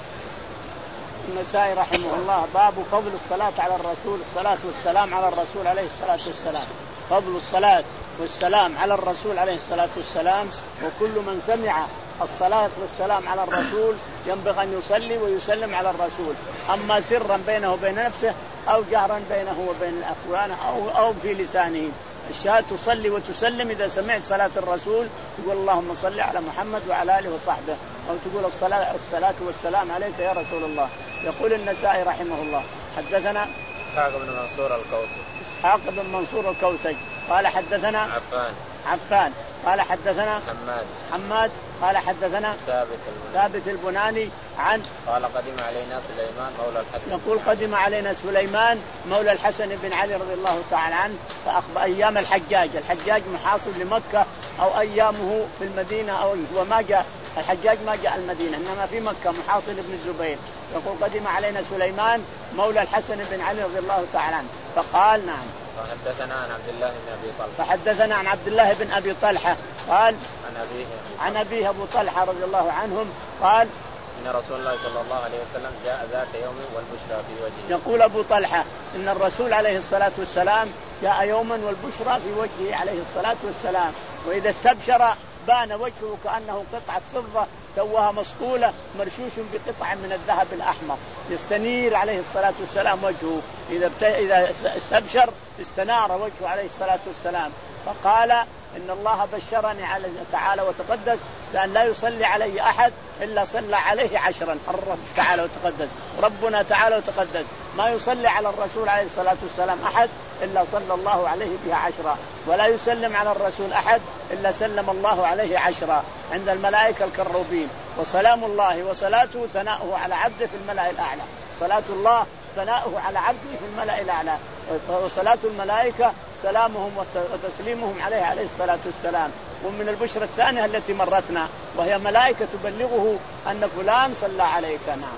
النسائي رحمه الله باب فضل الصلاة على الرسول الصلاة والسلام على الرسول عليه الصلاة والسلام. فضل الصلاة والسلام على الرسول عليه الصلاة والسلام وكل من سمع الصلاة والسلام على الرسول ينبغي أن يصلي ويسلم على الرسول أما سرا بينه وبين نفسه أو جهرا بينه وبين الأخوان أو, أو في لسانه. الشاة تصلي وتسلم إذا سمعت صلاة الرسول تقول اللهم صل على محمد وعلى آله وصحبه أو تقول الصلاة, الصلاة والسلام عليك يا رسول الله. يقول النسائي رحمه الله حدثنا إسحاق بن منصور الكوسج إسحاق بن منصور الكوسج قال حدثنا عفان عفان قال حدثنا حماد حماد قال حدثنا ثابت ثابت البناني عن قال قدم علينا سليمان مولى الحسن يقول قدم علينا سليمان مولى الحسن بن علي رضي الله تعالى عنه فأخبر أيام الحجاج الحجاج محاصر لمكة أو أيامه في المدينة أو وما جاء الحجاج ما جاء المدينة إنما في مكة محاصر ابن الزبير. يقول قدم علينا سليمان مولى الحسن بن علي رضي الله تعالى عنه فقال نعم فحدثنا عن عبد الله بن أبي طلحة فحدثنا عن عبد الله بن أبي طلحة قال عن أبيه عن أبيه أبو طلحة رضي الله عنهم قال إن رسول الله صلى الله عليه وسلم جاء ذات يوم والبشرى في وجهه. يقول أبو طلحة إن الرسول عليه الصلاة والسلام جاء يوما والبشرى في وجهه عليه الصلاة والسلام وإذا استبشر بان وجهه كأنه قطعة فضة توها مصقولة مرشوش بقطع من الذهب الأحمر يستنير عليه الصلاة والسلام وجهه إذا إذا استبشر استنار وجهه عليه الصلاة والسلام. فقال إن الله بشرني على تعالى وتقدس لأن لا يصلي علي أحد إلا صلى عليه عشرا. الرب تعالى وتقدس ربنا تعالى وتقدس ما يصلي على الرسول عليه الصلاة والسلام أحد إلا صلى الله عليه بها عشرا ولا يسلم على الرسول أحد إلا سلم الله عليه عشرا عند الملائكة الكروبين. وسلام الله وصلاته ثناؤه على عبده في الملأ الأعلى. صلاة الله ثناؤه على عبده في الملأ الأعلى وصلاة الملائكة سلامهم وتسليمهم عليه عليه الصلاة والسلام. ومن البشرى الثانية التي مرتنا وهي ملائكة تبلغه أن فلان صلى عليك. نعم.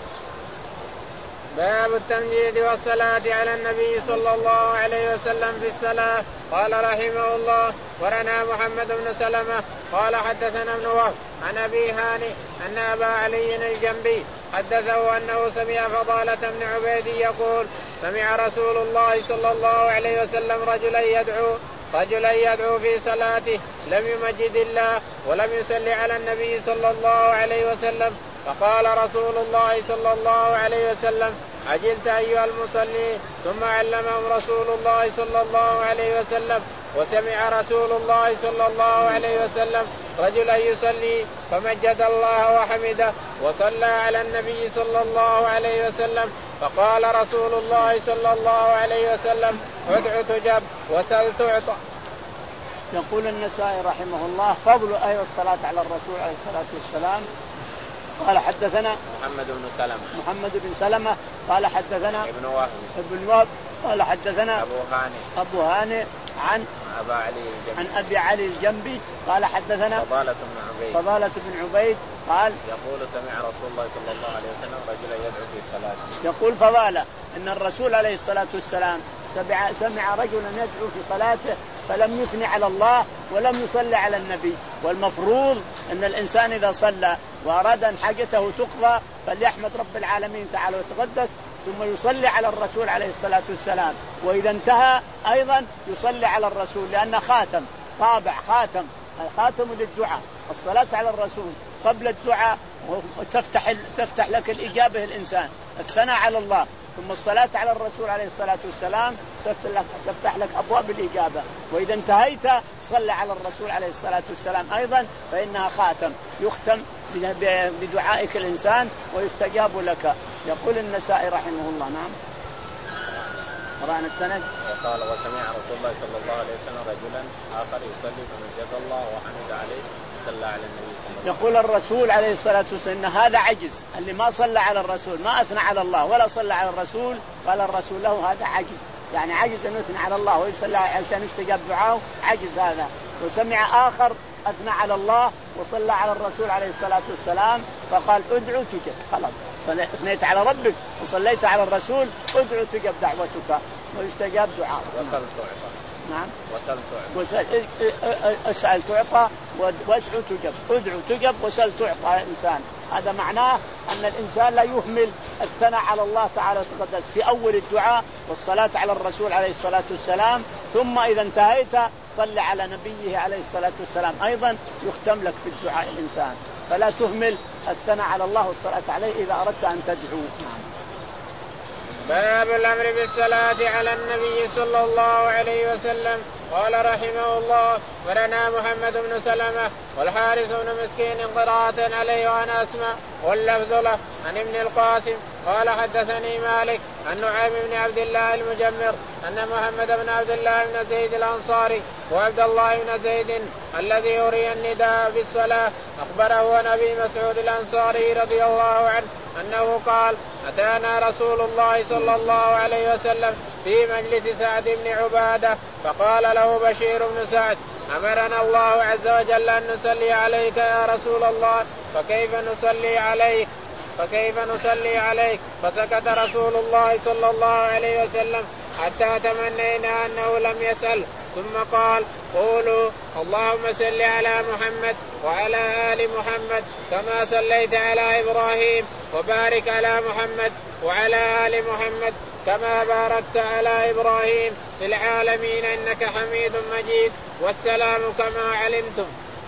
باب التمجيد والصلاة على النبي صلى الله عليه وسلم في الصلاة. قال رحمه الله ورنا محمد بن سلمة قال حدثنا ابن وهب عن أبي هاني أن أبا علي الجنبي حدثه أنه سمع فضالة بن عبيد يقول سمع رسول الله صلى الله عليه وسلم رجلا يدعو رجلا يدعو في صلاته لم يمجد الله ولم يصلي على النبي صلى الله عليه وسلم فقال رسول الله صلى الله عليه وسلم عجلت أيها المصلي ثم علمهم رسول الله صلى الله عليه وسلم. وسمع رسول الله صلى الله عليه وسلم رجلا يصلي فمجد الله وحمده وصلى على النبي صلى الله عليه وسلم فقال رسول الله صلى الله عليه وسلم ادع تجب وسل تعطى. يقول النسائي رحمه الله فضل أي الصلاة على الرسول عليه الصلاة والسلام. قال حدثنا محمد بن سلمة محمد بن سلمة قال حدثنا ابن وهب ابن وهب قال حدثنا أبو هاني أبو هاني عن أبا علي الجنبي عن أبي علي الجنبي قال حدثنا فضالة بن عبيد فضالة بن عبيد قال يقول سمع رسول الله صلى الله عليه وسلم رجلا يدعو في صلاته. يقول فضالة إن الرسول عليه الصلاة والسلام سمع, سمع رجلا يدعو في صلاته فلم يثني على الله ولم يصلي على النبي. والمفروض أن الإنسان إذا صلى وأراد أن حاجته تقضى فليحمد رب العالمين تعالى وتقدس ثم يصلي على الرسول عليه الصلاة والسلام. وإذا انتهى أيضا يصلي على الرسول لأنه خاتم طابع خاتم خاتم للدعاء. الصلاة على الرسول قبل الدعاء تفتح تفتح لك الإجابة الإنسان الثناء على الله ثم الصلاة على الرسول عليه الصلاة والسلام تفتح لك, تفتح لك أبواب الإجابة. وإذا انتهيت صل على الرسول عليه الصلاة والسلام أيضا فإنها خاتم يختم بدعائك الإنسان ويستجاب لك. يقول النسائي رحمه الله. نعم. قرأنا السند. وقال وسمع رسول الله صلى الله عليه وسلم رجلا آخر يصلي فمجد الله وحمد عليه صلى على النبي صلى الله عليه وسلم. يقول الرسول عليه الصلاة والسلام إن هذا عجز، اللي ما صلى على الرسول ما أثنى على الله ولا صلى على الرسول قال الرسول له هذا عجز، يعني عجز أن يثنى على الله ويصلى عشان يستجاب دعاه، عجز هذا. وسمع آخر أثنى على الله وصلى على الرسول عليه الصلاة والسلام فقال ادعو تجب. خلاص اثنيت على ربك وصليت على الرسول ادعو تجب دعوتك ويستجاب دعاءك. نعم. وسل اسأل تعطى وادعو تجب. ادعو تجب وسل تعطى الإنسان. هذا معناه أن الإنسان لا يهمل الثناء على الله تعالى وتقدس في أول الدعاء والصلاة على الرسول عليه الصلاة والسلام، ثم إذا انتهيت صل على نبيه عليه الصلاة والسلام أيضا يختم لك في الدعاء الإنسان. فلا تهمل الثناء على الله والصلاة عليه إذا أردت أن تدعو. باب الأمر بالصلاة على النبي صلى الله عليه وسلم. قال رحمه الله ولنا محمد بن سلمة والحارث بن مسكين قراءة عليه وأنا أسمع واللفظ له عن ابن القاسم قال حدثني مالك عن نعيم بن عبد الله المجمر أن محمد بن عبد الله بن زيد الأنصاري وعبد الله بن زيد الذي يري النداء بالصلاة أخبره عن أبي مسعود الأنصاري رضي الله عنه أنه قال أتانا رسول الله صلى الله عليه وسلم في مجلس سعد بن عبادة فقال له بشير بن سعد أمرنا الله عز وجل أن نصلي عليك يا رسول الله فكيف نصلي عليك فكيف نصلي عليك فسكت رسول الله صلى الله عليه وسلم حتى تمنينا أنه لم يسأل ثم قال قولوا اللهم صل على محمد وعلى آل محمد كما صليت على إبراهيم وبارك على محمد وعلى آل محمد كما باركت على إبراهيم في العالمين إنك حميد مجيد والسلام كما علمتم.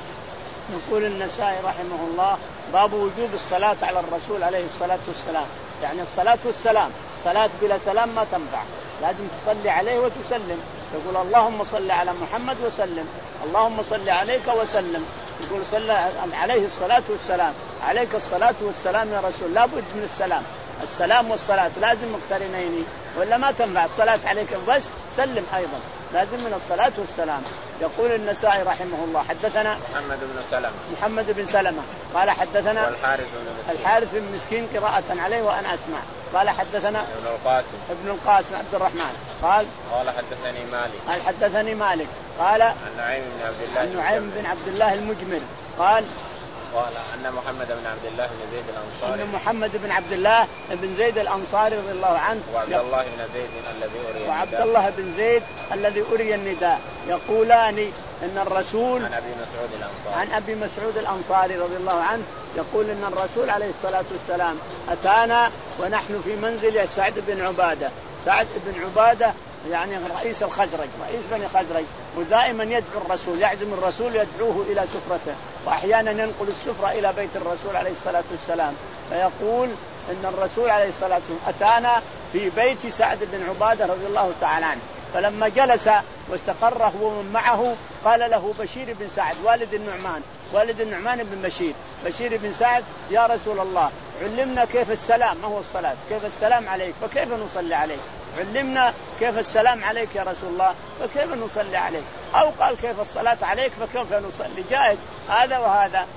يقول النسائي رحمه الله باب وجوب الصلاة على الرسول عليه الصلاة والسلام. يعني الصلاة والسلام صلاة بلا سلام ما تنفع، لازم تصلي عليه وتسلم. يقول اللهم صل على محمد وسلم، اللهم صل عليك وسلم. يقول صلى عليه الصلاة والسلام، عليك الصلاة والسلام يا رسول. لا بد من السلام، السلام والصلاة لازم مقترنين ولا ما تنفع الصلاة عليك بس سلم أيضا، لازم من الصلاة والسلام. يقول النسائي رحمه الله حدثنا محمد بن سلمة محمد بن سلمة قال حدثنا والحارث بن مسكين الحارث بن مسكين قراءة عليه وأنا أسمع قال حدثنا ابن القاسم ابن القاسم عبد الرحمن قال قال حدثني مالك قال حدثني مالك قال عن نعيم بن عبد الله عن نعيم بن عبد الله المجمر قال قال أن محمد بن عبد الله بن زيد الأنصاري أن محمد بن عبد الله بن زيد الأنصاري رضي الله عنه وعبد الله بن زيد الذي أري وعبد الله بن زيد الذي أري النداء يقولان إن الرسول عن أبي مسعود الأنصاري عن أبي مسعود الأنصاري رضي الله عنه يقول إن الرسول عليه الصلاة والسلام أتانا ونحن في منزل سعد بن عبادة. سعد بن عبادة يعني رئيس الخزرج، رئيس بني خزرج، ودائما يدعو الرسول، يعزم الرسول يدعوه إلى سفرته، وأحيانا ينقل السفرة إلى بيت الرسول عليه الصلاة والسلام. فيقول إن الرسول عليه الصلاة والسلام أتانا في بيت سعد بن عبادة رضي الله تعالى عنه. فلما جلس واستقر هو من معه قال له بشير بن سعد والد النعمان والد النعمان بن بشير بشير بن سعد يا رسول الله علمنا كيف السلام، ما هو الصلاة، كيف السلام عليك فكيف نصلي عليك، علمنا كيف السلام عليك يا رسول الله فكيف نصلي عليك، أو قال كيف الصلاة عليك فكيف نصلي، جائز هذا وهذا.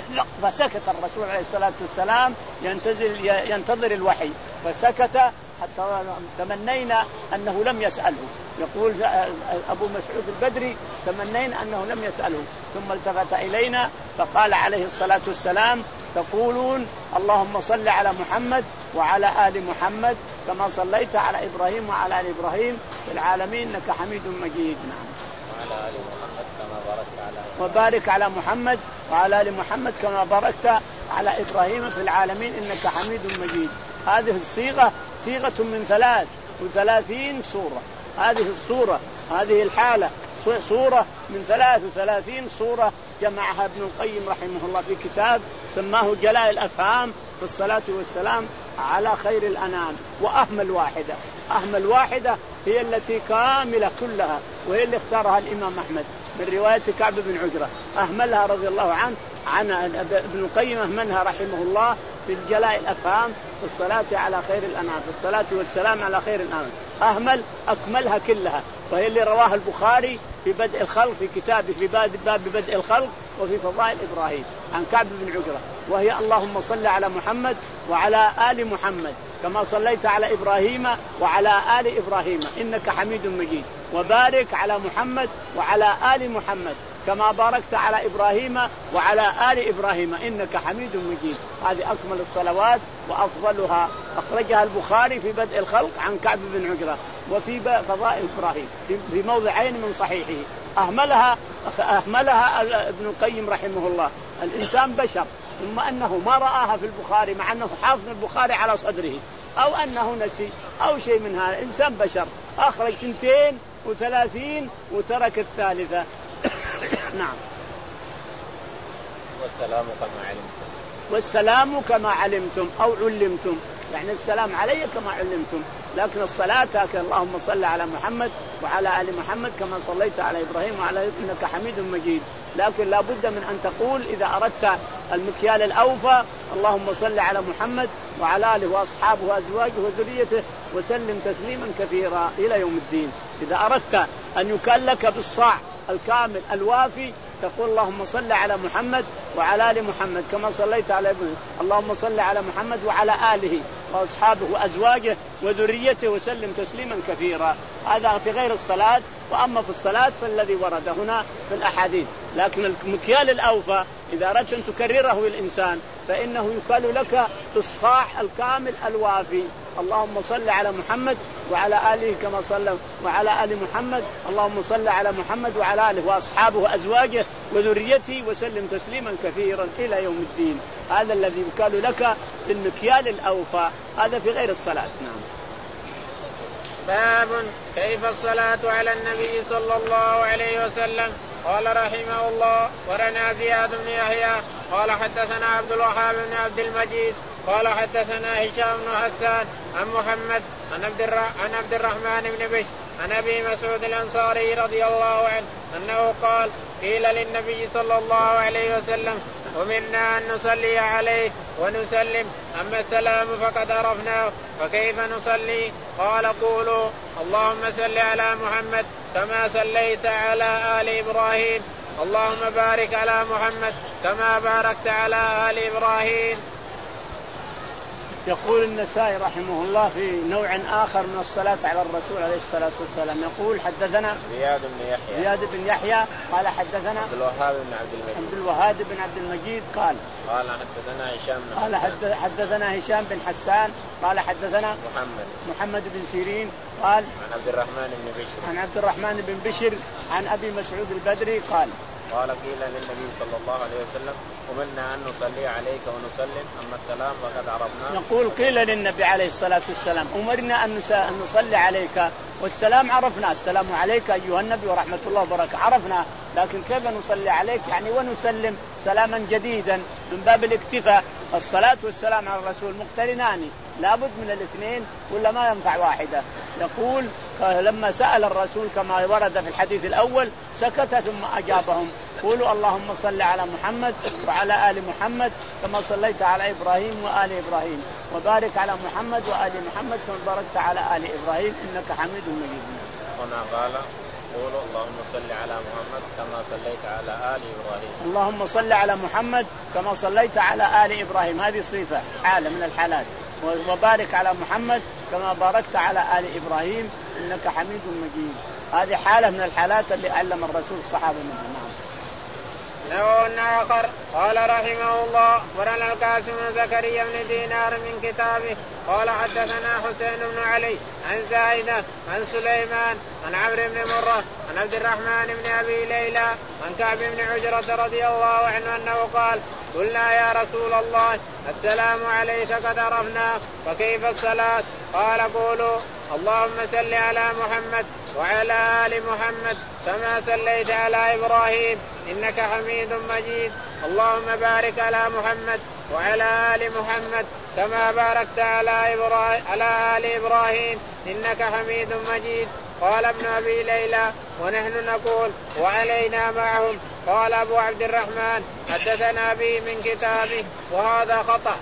فسكت الرسول عليه الصلاة والسلام ينتظر ينتظر الوحي فسكت حتى تمنينا أنه لم يسأله. يقول أبو مسعود البدري تمنينا أنه لم يسأله، ثم التفت إلينا فقال عليه الصلاة والسلام تقولون اللهم صل على محمد وعلى آل محمد كما صليت على إبراهيم وعلى آل إبراهيم في العالمين إنك حميد مجيد. نعم. وعلى آل محمد كما باركت على وبارك على محمد وعلى آل محمد كما باركت على إبراهيم في العالمين إنك حميد مجيد. هذه الصيغة صيغة من ثلاث وثلاثين سورة، هذه الصورة هذه الحالة صورة من ثلاث وثلاثين صورة جمعها ابن القيم رحمه الله في كتاب سماه جلاء الأفهام في الصلاة والسلام على خير الأنام. وأهمل واحدة، أهمل واحدة هي التي كاملة كلها، وهي اللي اختارها الإمام أحمد من رواية كعب بن عجرة، أهملها رضي الله عنه. عن ابن القيم أهملها رحمه الله في الجلاء الأفهام في الصلاة على خير الأنام، في الصلاة والسلام على خير الأنام، أهمل أكملها كلها، وهي اللي رواها البخاري في بدء الخلق في كتابه في باب بدء الخلق وفي فضائل إبراهيم عن كعب بن عجرة، وهي اللهم صل على محمد وعلى آل محمد كما صليت على إبراهيم وعلى آل إبراهيم إنك حميد مجيد، وبارك على محمد وعلى آل محمد كما باركت على إبراهيم وعلى آل إبراهيم إنك حميد مجيد. هذه أكمل الصلوات وأفضلها، أخرجها البخاري في بدء الخلق عن كعب بن عجرة وفي فضائل إبراهيم في موضعين من صحيحه. أهملها أهملها ابن القيم رحمه الله. الإنسان بشر، ثم أنه ما رآها في البخاري مع أنه حافظ البخاري على صدره، أو أنه نسي أو شيء من هذا. إنسان بشر أخرج اثنتين وثلاثين وترك الثالثة. نعم. والسلام كما علمتم. والسلام كما علمتم أو علمتم، يعني السلام علي كما علمتم، لكن الصلاة هكذا اللهم صل على محمد وعلى آل محمد كما صليت على إبراهيم وعلى إنك حميد مجيد. لكن لا بد من أن تقول إذا أردت المكيال الأوفى اللهم صل على محمد وعلى آله وأصحابه وأزواجه وذريته وسلم تسليما كثيرا إلى يوم الدين. إذا أردت أن يكال لك بالصاع الكامل الوافي تقول اللهم صل على محمد وعلى آل محمد كما صليت على إبراهيم، اللهم صل على محمد وعلى آله وأصحابه وأزواجه وذريته وسلم تسليما كثيرا. هذا في غير الصلاة. وأما في الصلاة فالذي ورد هنا في الأحاديث. لكن المكيال الأوفى إذا أردت أن تكرره الإنسان فإنه يكال لك بالصاع الكامل الوافي، اللهم صل على محمد وعلى آله كما صلى وعلى آل محمد، اللهم صل على محمد وعلى آله وأصحابه وأزواجه وذريته وسلم تسليما كثيرا إلى يوم الدين. هذا الذي يكال لك بالمكيال الأوفى، هذا في غير الصلاة. نعم. باب كيف الصلاة على النبي صلى الله عليه وسلم. قال رحمه الله ورنا زياد بن يحيى قال حدثنا عبد الوهاب بن عبد المجيد قال حدثنا هشام بن حسان عن محمد عن عبد, الر... عن عبد الرحمن بن بشر عن أبي مسعود الأنصاري رضي الله عنه أنه قال قيل للنبي صلى الله عليه وسلم أمرنا أن نصلي عليه ونسلم، أما السلام فقد عرفناه فكيف نصلي؟ قال قولوا اللهم صل على محمد كما صليت على آل إبراهيم، اللهم بارك على محمد كما باركت على آل إبراهيم. يقول النسائي رحمه الله في نوع آخر من الصلاة على الرسول عليه الصلاة والسلام، يقول حدثنا زياد بن يحيى زياد بن يحيى قال حدثنا عبد الوهاب بن عبد المجيد عبد الوهاب بن عبد المجيد قال قال حدثنا هشام بن قال حدثنا هشام بن حسان قال حدثنا محمد محمد بن سيرين قال عن عبد الرحمن بن بشر عن عبد الرحمن بن بشر عن أبي مسعود البدري قال قال قيل للنبي صلى الله عليه وسلم أمرنا أن نصلي عليك ونسلم، أما السلام فقد عرفناه. يقول قيل للنبي عليه الصلاة والسلام أمرنا أن نصلي عليك والسلام عرفنا، السلام عليك أيها النبي ورحمة الله وبركاته عرفنا، لكن كيف نصلي عليك يعني ونسلم سلاما جديدا من باب الاكتفاء. الصلاة والسلام على الرسول مقترنان لابد من الاثنين ولا ما ينفع واحدة. يقول لما سأل الرسول كما ورد في الحديث الأول سكت ثم أجابهم قولوا اللهم صل على محمد وعلى آل محمد كما صليت على إبراهيم وآل إبراهيم وبارك على محمد وآل محمد كما باركت على آل إبراهيم إنك حميد مجيد. هنا قال قولوا اللهم صل على محمد كما صليت على آل إبراهيم، اللهم صل على محمد كما صليت على آل إبراهيم، هذه صفة حالة من الحالات، وبارك على محمد كما باركت على آل إبراهيم إنك حميد مجيد. هذه حالة من الحالات اللي علم الرسول الصحابة منها. نوع آخر قال رحمه الله ورنا القاسم بن زكريا بن دينار من كتابه قال حدثنا حسين بن علي عن زايدة عن سليمان عن عمرو بن مرة عن عبد الرحمن بن أبي ليلى عن كعب بن عجرة رضي الله عنه أنه قال قلنا يا رسول الله السلام عليك قد عرفنا فكيف الصلاة؟ قال قولوا اللهم صل على محمد وعلى آل محمد كما صليت على إبراهيم إنك حميد مجيد، اللهم بارك على محمد وعلى آل محمد كما باركت على إبراهيم على آل إبراهيم إنك حميد مجيد. قال ابن أبي ليلى ونحن نقول وعلينا معهم. قال أبو عبد الرحمن حدثنا به من كتابه وهذا خطأ.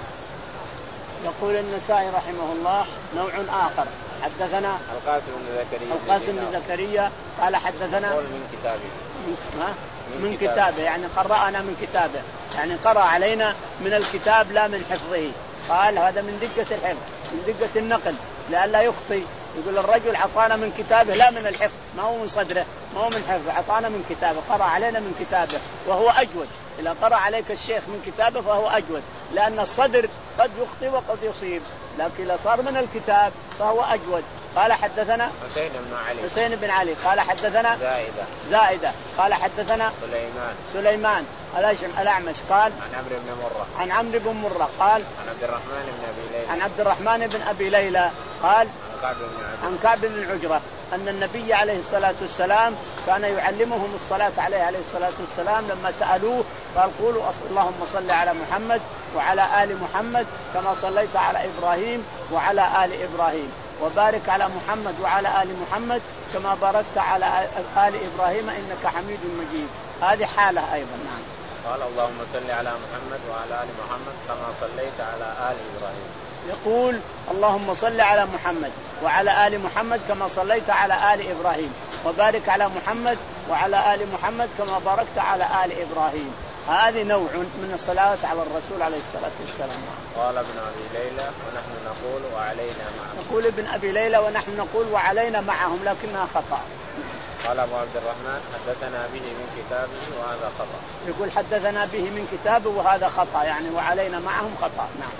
يقول النسائي رحمه الله نوع آخر. حدثنا القاسم بن زكريا القاسم بن زكريا قال حدثنا من كتابه من, من كتابه يعني قرأنا من كتابه يعني قرأ علينا من الكتاب لا من حفظه. قال هذا من دقة الحفظ من دقة النقل لئلا يخطئ. يقول الرجل عطانا من كتابه لا من الحفظ ما هو من صدره ما هو من حفظه عطانا من كتابه قرأ علينا من كتابه وهو أجود. إذا قرأ عليك الشيخ من كتابه فهو أجود لأن الصدر قد يخطئ وقد يصيب لكن إذا صار من الكتاب فهو أجود. قال حدثنا حسين بن علي حسين بن علي قال حدثنا زائدة زائدة قال حدثنا سليمان سليمان الأعمش قال عن عمرو بن مرة عن عمرو بن مرة قال عن عبد الرحمن بن أبي ليلى عن عبد الرحمن بن أبي ليلى قال عن كعب بن عجرة أن النبي عليه الصلاة والسلام كان يعلمهم الصلاة عليه عليه الصلاة والسلام لما سألوه قال قولوا اللهم صل على محمد وعلى آل محمد كما صليت على إبراهيم وعلى آل إبراهيم وبارك على محمد وعلى آل محمد كما باركت على آل إبراهيم إنك حميد مجيد. هذه حالة أيضا. نعم. قال اللهم صل على محمد وعلى آل محمد كما صليت على آل إبراهيم. يقول اللهم صل على محمد وعلى آل محمد كما صليت على آل إبراهيم وبارك على محمد وعلى آل محمد كما باركت على آل إبراهيم. هذه نوع من الصلاة على الرسول عليه الصلاة والسلام. قال ابن أبي ليلى ونحن نقول وعلينا معهم. نقول ابن أبي ليلى ونحن نقول وعلينا معهم لكنها خطأ. قال أبو عبد الرحمن حدثنا به من كتابه وهذا خطأ. يقول حدثنا به من كتابه وهذا خطأ يعني وعلينا معهم خطأ. نعم.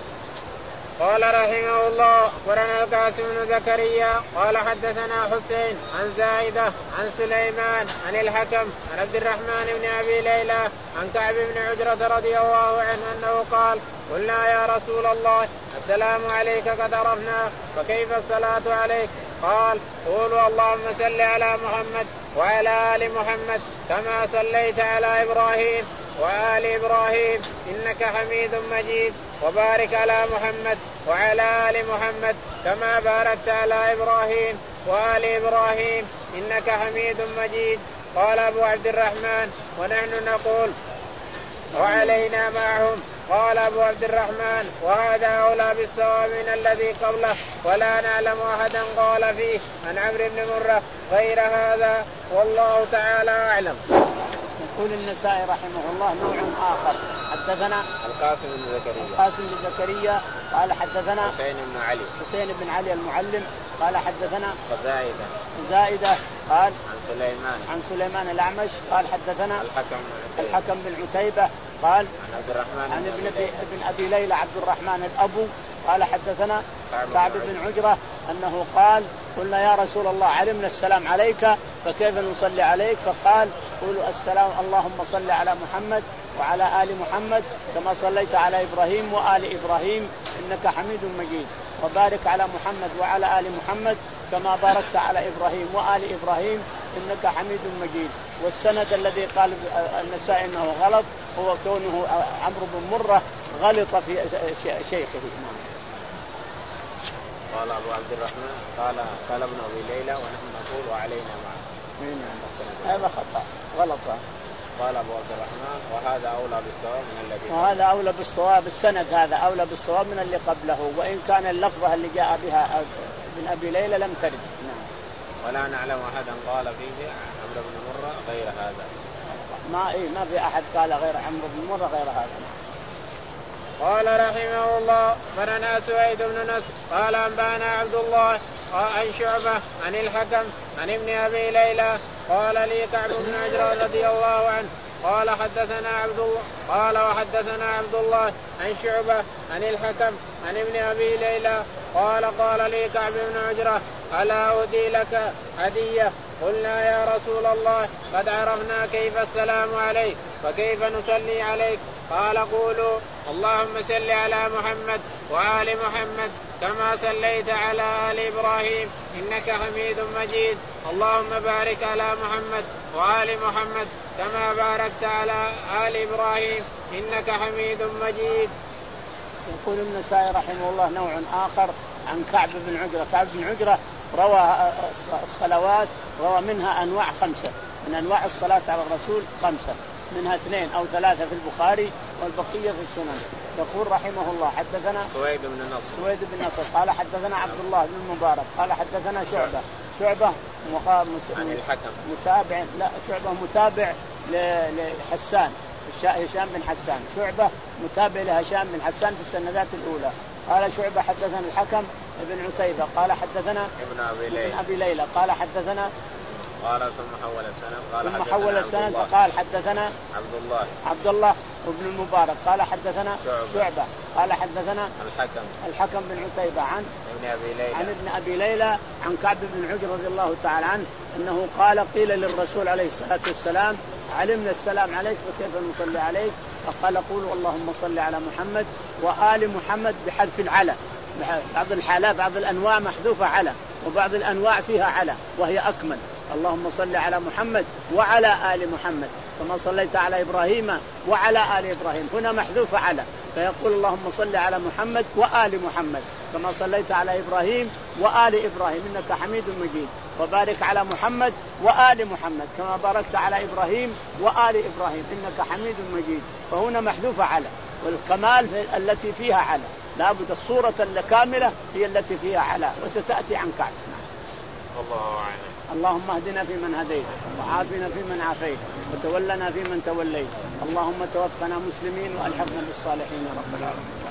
قال رحمه الله أخبرنا القاسم بن زكريا قال حدثنا حسين عن زائدة عن سليمان عن الحكم عن عبد الرحمن بن أبي ليلى عن كعب بن عجرة رضي الله عنه أنه قال قلنا يا رسول الله السلام عليك قد عرفنا فكيف الصلاة عليك؟ قال قولوا اللهم صل على محمد وعلى آل محمد كما صليت على إبراهيم وآل إبراهيم إنك حميد مجيد وبارك على محمد وعلى آل محمد كما باركت على إبراهيم وآل إبراهيم إنك حميد مجيد. قال أبو عبد الرحمن ونحن نقول وعلينا معهم. قال أبو عبد الرحمن وهذا أولى بالصواب من الذي قبله ولا نعلم أحدا قال فيه عن عمرو بن مرة غير هذا والله تعالى أعلم. يقول النسائي رحمه الله نوع آخر. حدثنا القاسم بن زكريا القاسم بن زكريا قال حدثنا حسين بن علي حسين بن علي المعلم قال حدثنا زائدة زائدة قال عن سليمان عن سليمان الأعمش قال حدثنا الحكم الحكم بن عتيبة قال عن عبد الرحمن عن ابن أبي, ابن أبي ليلى عبد الرحمن الأبو قال حدثنا كعب بن عجرة أنه قال قلنا يا رسول الله علمنا السلام عليك فكيف نصلي عليك؟ فقال قولوا السلام اللهم صل على محمد وعلى آل محمد كما صليت على إبراهيم وآل إبراهيم إنك حميد مجيد وبارك على محمد وعلى آل محمد كما باركت على إبراهيم وآل إبراهيم إنك حميد مجيد. والسند الذي قال النسائي إنه غلط هو كونه عمرو بن مرة غلط في شيخه. قال أبو عبد الرحمن قال قال ابن أبي ليلى ونحن نقول وعلينا معه. هذا خطأ غلط. قال أبو عبد الرحمن وهذا أولى بالصواب من الذي وهذا أولى بالصواب السند هذا أولى بالصواب من اللي قبله وإن كان اللفظة اللي جاء بها ابن أبي ليلى لم ترد. نعم. ولا نعلم أحدا قال فيه عمرو بن مرة غير هذا. ما إيه ما في أحد قال غير عمرو بن مرة غير هذا. قال رحمه الله أخبرنا سويد بن نصر قال أنبأنا عبد الله عن شعبة عن الحكم عن ابن أبي ليلى قال لي كعب بن عجرة رضي الله عنه قال حدثنا عبد الله قال وحدثنا عبد الله عن شعبة عن الحكم عن ابن أبي ليلى قال قال لي كعب بن عجرة ألا أهدي لك هدية؟ قلنا يا رسول الله قد عرفنا كيف السلام عليك فكيف نصلي عليك؟ قال قولوا اللهم صل على محمد وآل محمد كما صليت على آل إبراهيم إنك حميد مجيد اللهم بارك على محمد وآل محمد كما باركت على آل إبراهيم إنك حميد مجيد. يقول النسائي رحمه الله نوع آخر عن كعب بن عجرة. كعب بن عجرة روى الصلوات، روى منها أنواع خمسة، من أنواع الصلاة على الرسول خمسة، منها اثنين أو ثلاثة في البخاري والبقية في السنن. يقول رحمه الله حدثنا سويد بن نصر سويد بن نصر قال حدثنا عبد الله بن المبارك قال حدثنا شعبة شعبة عن الحكم متابع لا شعبة متابع لحسان هشام بن حسان، شعبة متابع لهشام بن حسان في السندات الأولى. قال شعبة حدثنا الحكم ابن عتيبة قال حدثنا ابن أبي ليلى, ابن أبي ليلى قال حدثنا قال ثم حول السند قال ثم حول السند فقال حدثنا عبد الله عبد الله بن المبارك قال حدثنا شعبة, شعبة قال حدثنا الحكم الحكم بن عتيبة عن ابن أبي ليلى عن ابن أبي ليلى عن كعب بن عجرة رضي الله تعالى عنه أنه قال قيل للرسول عليه الصلاة والسلام علمنا السلام عليك وكيف نصلي عليك؟ فقال قولوا اللهم صل على محمد وآل محمد بحذف العلى. بعض الحالات بعض الأنواع محذوفة على وبعض الأنواع فيها على وهي أكمل. اللهم صل على محمد وعلى آل محمد كما صليت على إبراهيم وعلى آل إبراهيم، هنا محذوفة على، فيقول اللهم صل على محمد وآل محمد كما صليت على إبراهيم وآل إبراهيم إنك حميد مجيد، وبارك على محمد وآل محمد كما باركت على إبراهيم وآل إبراهيم إنك حميد مجيد، فهنا محذوفة على، والكمال التي فيها على، لابد الصورة الكاملة هي التي فيها على، وستأتي عن كعب. الله أعلم. اللهم اهدنا فيمن هديت وعافنا فيمن عافيت وتولنا فيمن توليت، اللهم توفنا مسلمين وألحقنا بالصالحين يا رب العالمين.